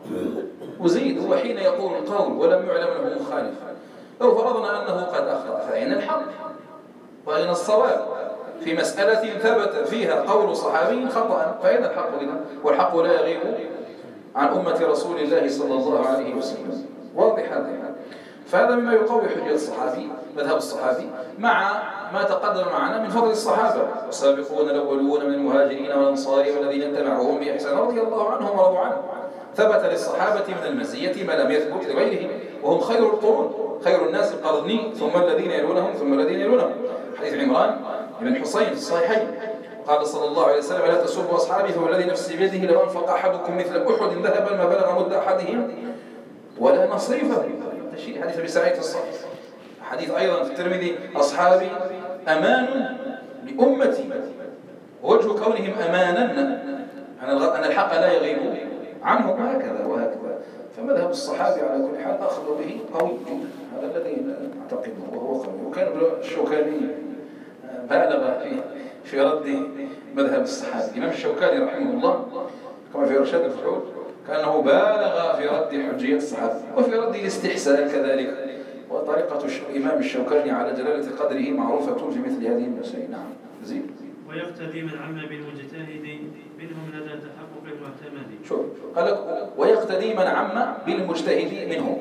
وزيد هو حين يقول القول ولم يعلم أنه مخالف، لو فرضنا أنه قد أخطأ فأين الحق وأين الصواب في مسألة ثبت فيها قول صحابي خطأ، فأين الحق إذن؟ والحق لا يغيب عن أمة رسول الله صلى الله عليه وسلم. واضح هذا؟ فهذا مما يقوي حجة الصحابي مذهب الصحابي مع ما تقدم معنا من فضل الصحابة، والسابقون الأولون من المهاجرين والأنصار والذين اتبعوهم بإحسان رضي الله عنهم ورضوا عنه. ثبت للصحابة من المزية ما لم يثبت لغيرهم، وهم خير القرون، خير الناس قرني ثم الذين يلونهم ثم الذين يلونهم. حديث عمران بن حسين في الصحيحين قال صلى الله عليه وسلم: لا تسبوا أصحابي فوالذي نفسي بيده لو أنفق أحدكم مثل أحد ذهبا ما بلغ مد أحدهم ولا نصيفه. حديث أبي سعيد الصحيح. حديث أيضا في الترمذي: أصحابي أمان لأمتي، ووجه كونهم أمانا أن الحق لا يغيب عنهم، هكذا وهكذا. فمذهب الصحابي على كل حال أخذ به قوي جدا، هذا الذي أعتقده وهو قوي. وكان الشوكاني بالغ في رد مذهب الصحابي. الإمام الشوكاني رحمه الله كما في رشاد الفحول كأنه بالغ في رد حجية الصحابة وفي رد الاستحسان كذلك، وطريقة الإمام الشوكاني على جلالة قدره معروفة في مثل هذه المسائل. نعم زين. ويقتدي من عم بالمجتهد منهم لدى تحقق المعتمد. شوف قال لك ويقتدي من عم بالمجتهد منهم.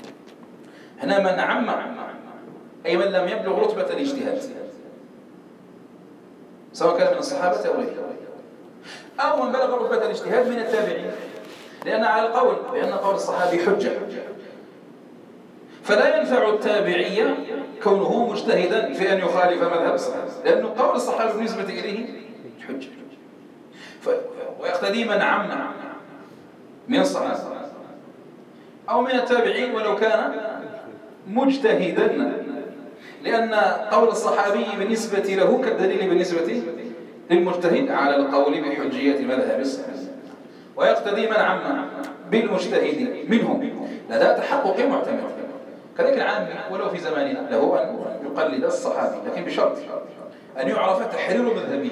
هنا من عم أي من لم يبلغ رتبة الاجتهاد، سواء كان من الصحابة أو غيرهم، أو من بلغ رتبة الاجتهاد من التابعين، لأن على القول بأن قول الصحابي حجة، فلا ينفع التابعية كونه مجتهدا في أن يخالف مذهب الصحابة، لأن قول الصحابي بالنسبة إليه حجة. ويقتدي من عم من الصحابة أو من التابعين ولو كان مجتهدا، لأن قول الصحابي بالنسبة له كالدليل بالنسبة للمجتهد على القول بحجية مذهب الصحابة. ويقتدي من عم بالمجتهد منهم لدى تحقق معتمد. كذلك العام ولو في زماننا له أن يقلد الصحابي، لكن بشرط أن يعرف تحرير مذهبه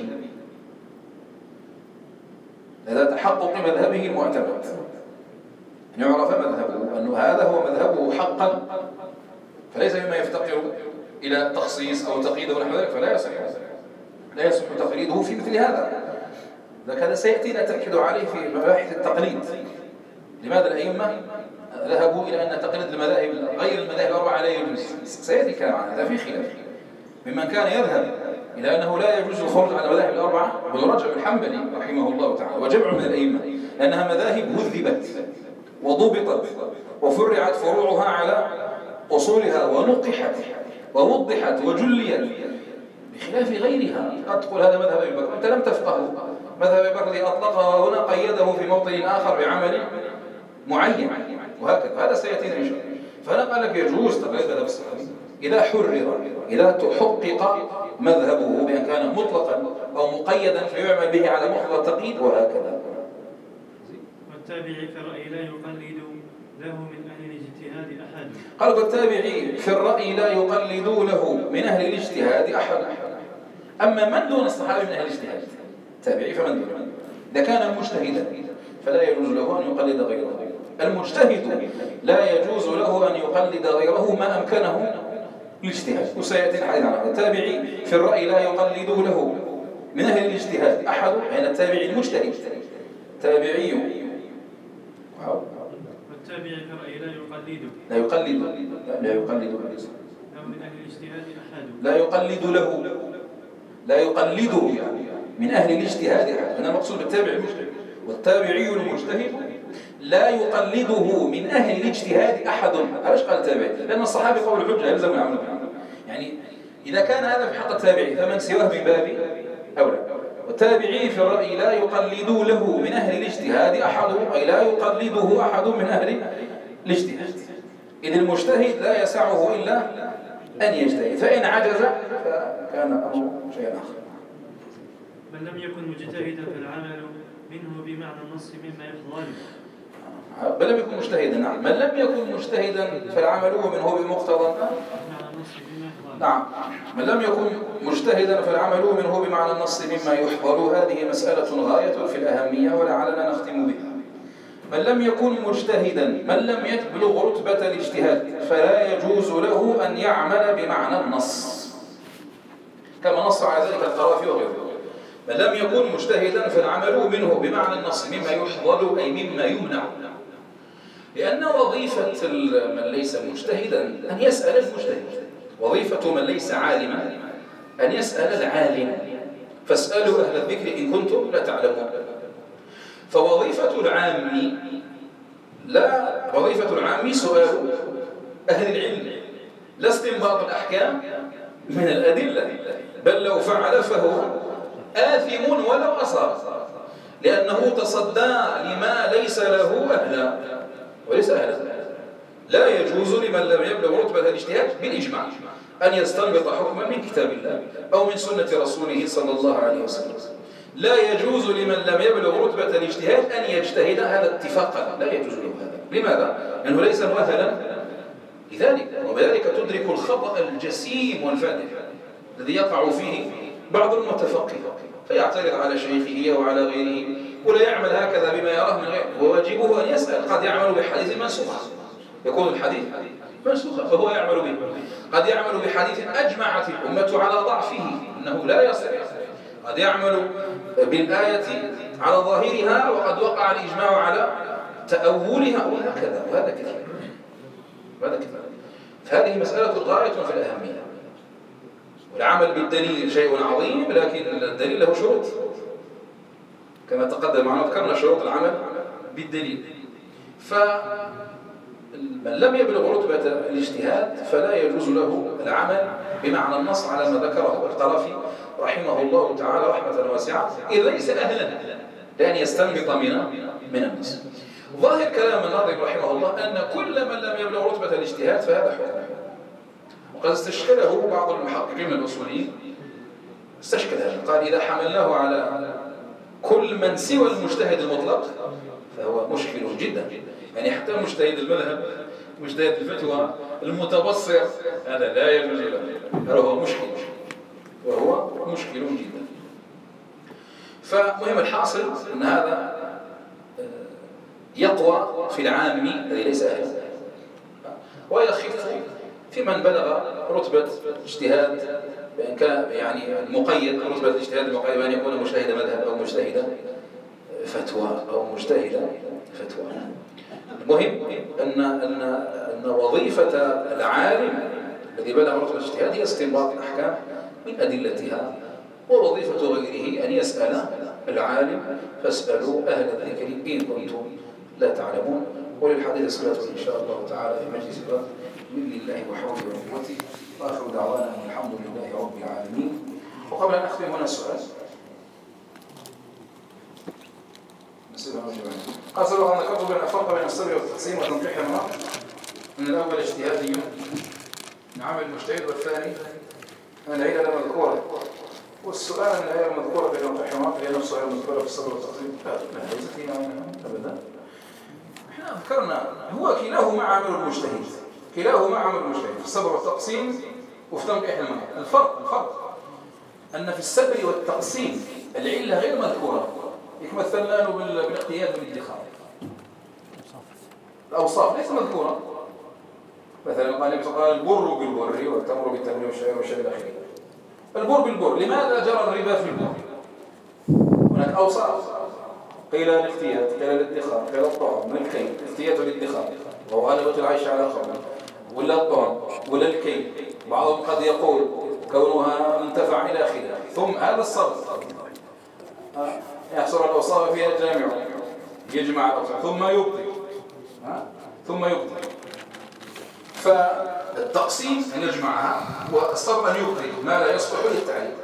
لدى تحقق مذهبه المعتمد، أن يعرف مذهبه أنه هذا هو مذهبه حقا، فليس مما يفتقر إلى تخصيص أو تقييد أو نحو ذلك، لا يصح تقليده في مثل هذا. هذا سيأتي نتأكد عليه في مباحث التقليد. لماذا الأئمة ذهبوا إلى أن تقليد المذاهب غير المذاهب الأربعة لا يجوز؟ سيأتي الكلام عن هذا في خلاف. ممن كان يذهب إلى أنه لا يجوز الخروج عن المذاهب الأربعة ابن رجب الحنبلي رحمه الله تعالى وجمع من الأئمة، لأنها مذاهب هذبت وضبطت وفرعت فروعها على أصولها ونقحت ووضحت وجليت، بخلاف غيرها. قد تقول هذا مذهب أبي بكر، أنت لم تفقه مذهب أبي بكر الذي أطلقه هنا قيده في موطن آخر بعمل معين، وهكذا. هذا سيأتينا إن شاء الله. فأنا قال لك يجوز تقليد مذهب الصحابي إذا حرر، إذا تحقق مذهبه بأن كان مطلقا أو مقيدا فيعمل به على محضر التقييد، وهكذا. والتابعي في الرأي لا يقلد له من أهل الاجتهاد أحد. قال والتابعي في الرأي لا يقلد له من أهل الاجتهاد أحد. أما من دون الصحابة من أهل الاجتهاد، تابعي فمن دون، إذا كان مجتهدا فلا يجوز له أن يقلد غيره. المجتهد لا يجوز له أن يقلد غيره ما أمكنه الاجتهاد، وسيأتي الحديث عنه. التابعي في الرأي لا يقلد له من أهل الاجتهاد أحد، يعني التابعي المجتهد تابعي والتابعي في الرأي لا يقلده لا يقلد من أهل الاجتهاد أحد لا يقلد له لا يقلده يعني من أهل الاجتهاد أحد. أنا المقصود بالتابع المجتهد، والتابعي المجتهد لا يقلده من أهل الاجتهاد أحد. علاش قال تابعي؟ لأن الصحابي قول الحجة يلزم العمل به. يعني إذا كان هذا في حق التابعي فمن سواه من باب أولى. والتابعي في الرأي لا يقلد له من أهل الاجتهاد أحد، أي لا يقلده أحد من أهل الاجتهاد، إذ المجتهد لا يسعه إلا أن يجتهد، فإن عجز فكان أمره شيئا آخر. من لم يكن مجتهدا فالعمل منه بمعنى النص مما يفضل. بل لم يكن مجتهدا، نعم. من لم يكن مجتهدا فالعمل منه بمقتضى نعم. من لم يكن مجتهدا فالعمل منه بمعنى النص مما يحضر. هذه مسألة غاية في الأهمية ولعلنا نختم بها. من لم يكن مجتهدا، من لم يبلغ رتبة الاجتهاد، فلا يجوز له أن يعمل بمعنى النص كما نص على ذلك القرافي وغيره. من لم يكن مجتهدا فالعمل منه بمعنى النص مما يحضر، أي مما يمنع. لأن وظيفة من ليس مجتهدا أن يسأل المجتهد، وظيفة من ليس عالما أن يسأل العالم، فاسألوا أهل الذكر إن كنتم لا تعلمون. فوظيفة العام وظيفة العام سؤال أهل العلم، لا استنباط الأحكام من الأدلة، بل لو فعل فهو آثم ولو أصاب، لأنه تصدى لما ليس له أهلا وليس أهلا. لا يجوز لمن لم يبلغ رتبة الاجتهاد بالإجماع أن يستنبط حكما من كتاب الله أو من سنة رسوله صلى الله عليه وسلم. لا يجوز لمن لم يبلغ رتبة الاجتهاد أن يجتهد، هذا اتفاقا لا يجوز له هذا. لماذا؟ لأنه ليس مؤهلا لذلك، وبذلك تدرك الخطأ الجسيم والفادح الذي يقع فيه بعض المتفقه، فيعترض على شيخه وعلى غيره ولا يعمل هكذا بما يراه من غيره، وواجبه أن يسأل. قد يعمل بحديث منسوخ، يكون الحديث منسوخا فهو يعمل به. قد يعمل بحديث أجمعت الأمة على ضعفه أنه لا يصح. قد يعمل بالآية على ظاهرها وقد وقع الإجماع على تأولها، وهكذا. وهذا كثير. فهذه مسألة غاية في الأهمية. والعمل بالدليل شيء عظيم، لكن الدليل له شروط كما تقدم معنا، ذكرنا شروط العمل بالدليل. فمن لم يبلغ رتبة الاجتهاد فلا يجوز له العمل بمعنى النص على ما ذكره القرافي رحمه الله تعالى رحمة واسعة، إذ ليس أهلا لأن يستنبط من النص. ظاهر كلام الناظم رحمه الله أن كل من لم يبلغ رتبة الاجتهاد فهذا حكم. وقد استشكله بعض المحققين من الأصوليين، استشكل هذا، قال إذا حملناه على كل من سوى المجتهد المطلق فهو مشكل جدا. يعني حتى مجتهد المذهب، مجتهد الفتوى، المتبصر، هذا لا يجوز له، هذا هو مشكل، وهو مشكل جدا. فمهم الحاصل أن هذا يقوى في العام الذي ليس أهلا، ويخف في من بلغ رتبة اجتهاد، بأن كان يعني المقيد رتبة الاجتهاد المقيد بأن يكون مجتهد مذهب أو مجتهد فتوى أو مجتهد فتوى. المهم أن وظيفة العالم الذي بلغ رتبة الاجتهاد هي استنباط الأحكام من أدلتها، ووظيفة غيره أن يسأل العالم، فاسألوا أهل الذكر إن كنتم لا تعلمون. وللحديث صلة إن شاء الله تعالى في مجلس الغد من الله وحوله وقوته. وآخر دعوانا الحمد لله رب العالمين. وقبل أن أختم هنا السؤال، قال سبق أن ذكرت بين الفرق بين السبر والتقسيم وتنقيح المرأة، من الأول اجتهادي عمل المجتهد، والثاني العلل المذكورة. والسؤال عن العلل المذكورة في تنقيح المرأة هي نفسها المذكورة في السبر والتقسيم؟ لا، ليست هي أبدا. احنا ذكرنا هو كلاهما عمل المجتهد، كلاهما عمل المجتهد في السبر والتقسيم وفي تنقيح المرأة. الفرق أن في السبر والتقسيم العلة غير مذكورة، مثلنا له بالاقتياد بالادخار. الأوصاف ليس مذكورة. مثلا قال البر بالبر والتمر بالتمر والشعير والشعير إلى آخره. البر بالبر، لماذا جرى الربا في البر؟ هناك أوصاف، قيل الافتيات، قيل الادخار، قيل الطعم، من الكيل، الافتيات والادخار وهو غلبة العيش على قوم، ولا الطعم ولا الكيل. بعضهم قد يقول كونها منتفع إلى آخره. ثم هذا الصرف يحصر الأوصاف فيها الجامع، يجمع الأوصاف ثم يبطل. فالتقسيم أن يجمعها، والصرف أن يبطل ما لا يصلح للتعليم.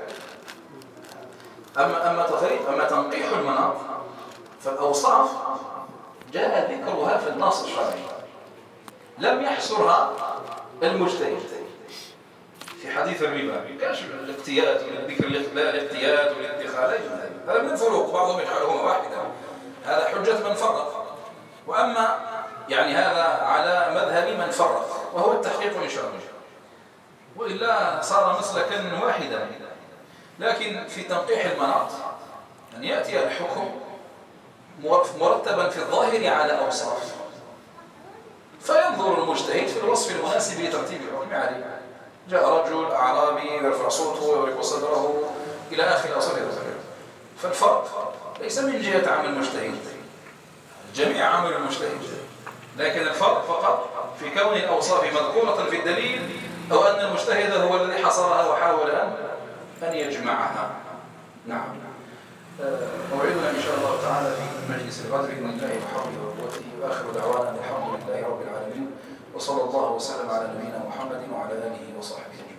أما تنقيح المناط فالأوصاف جاء ذكرها في النص الشرعي، لم يحصرها المجتهد. في حديث الربا كاش الاقتياد ذكر الاقتياد والادخار، هذا من الفروق، بعضهم يجعلهما واحدا، هذا حجة من فرق. وأما يعني هذا على مذهب من فرق، وهو التحقيق إن شاء الله، وإلا صار مسلكا واحدا. لكن في تنقيح المناط أن يأتي الحكم مرتبا في الظاهر على أوصاف، فينظر المجتهد في الوصف المناسب لترتيب الحكم عليه. جاء رجل أعرابي يرفع صوته ويضرب صدره إلى آخر أوصاف الظاهر. فالفرق ليس من جهة عمل المجتهد، الجميع عمل المجتهد، لكن الفرق فقط في كون الأوصاف مذكورة في الدليل، أو أن المجتهد هو الذي حصرها وحاول أن يجمعها. نعم. موعدنا إن شاء الله تعالى في مجلس الغد بإذن الله وحوله وقوته، وآخر دعوانا الحمد لله رب العالمين، وصلى الله وسلم على نبينا محمد وعلى آله وصحبه أجمعين.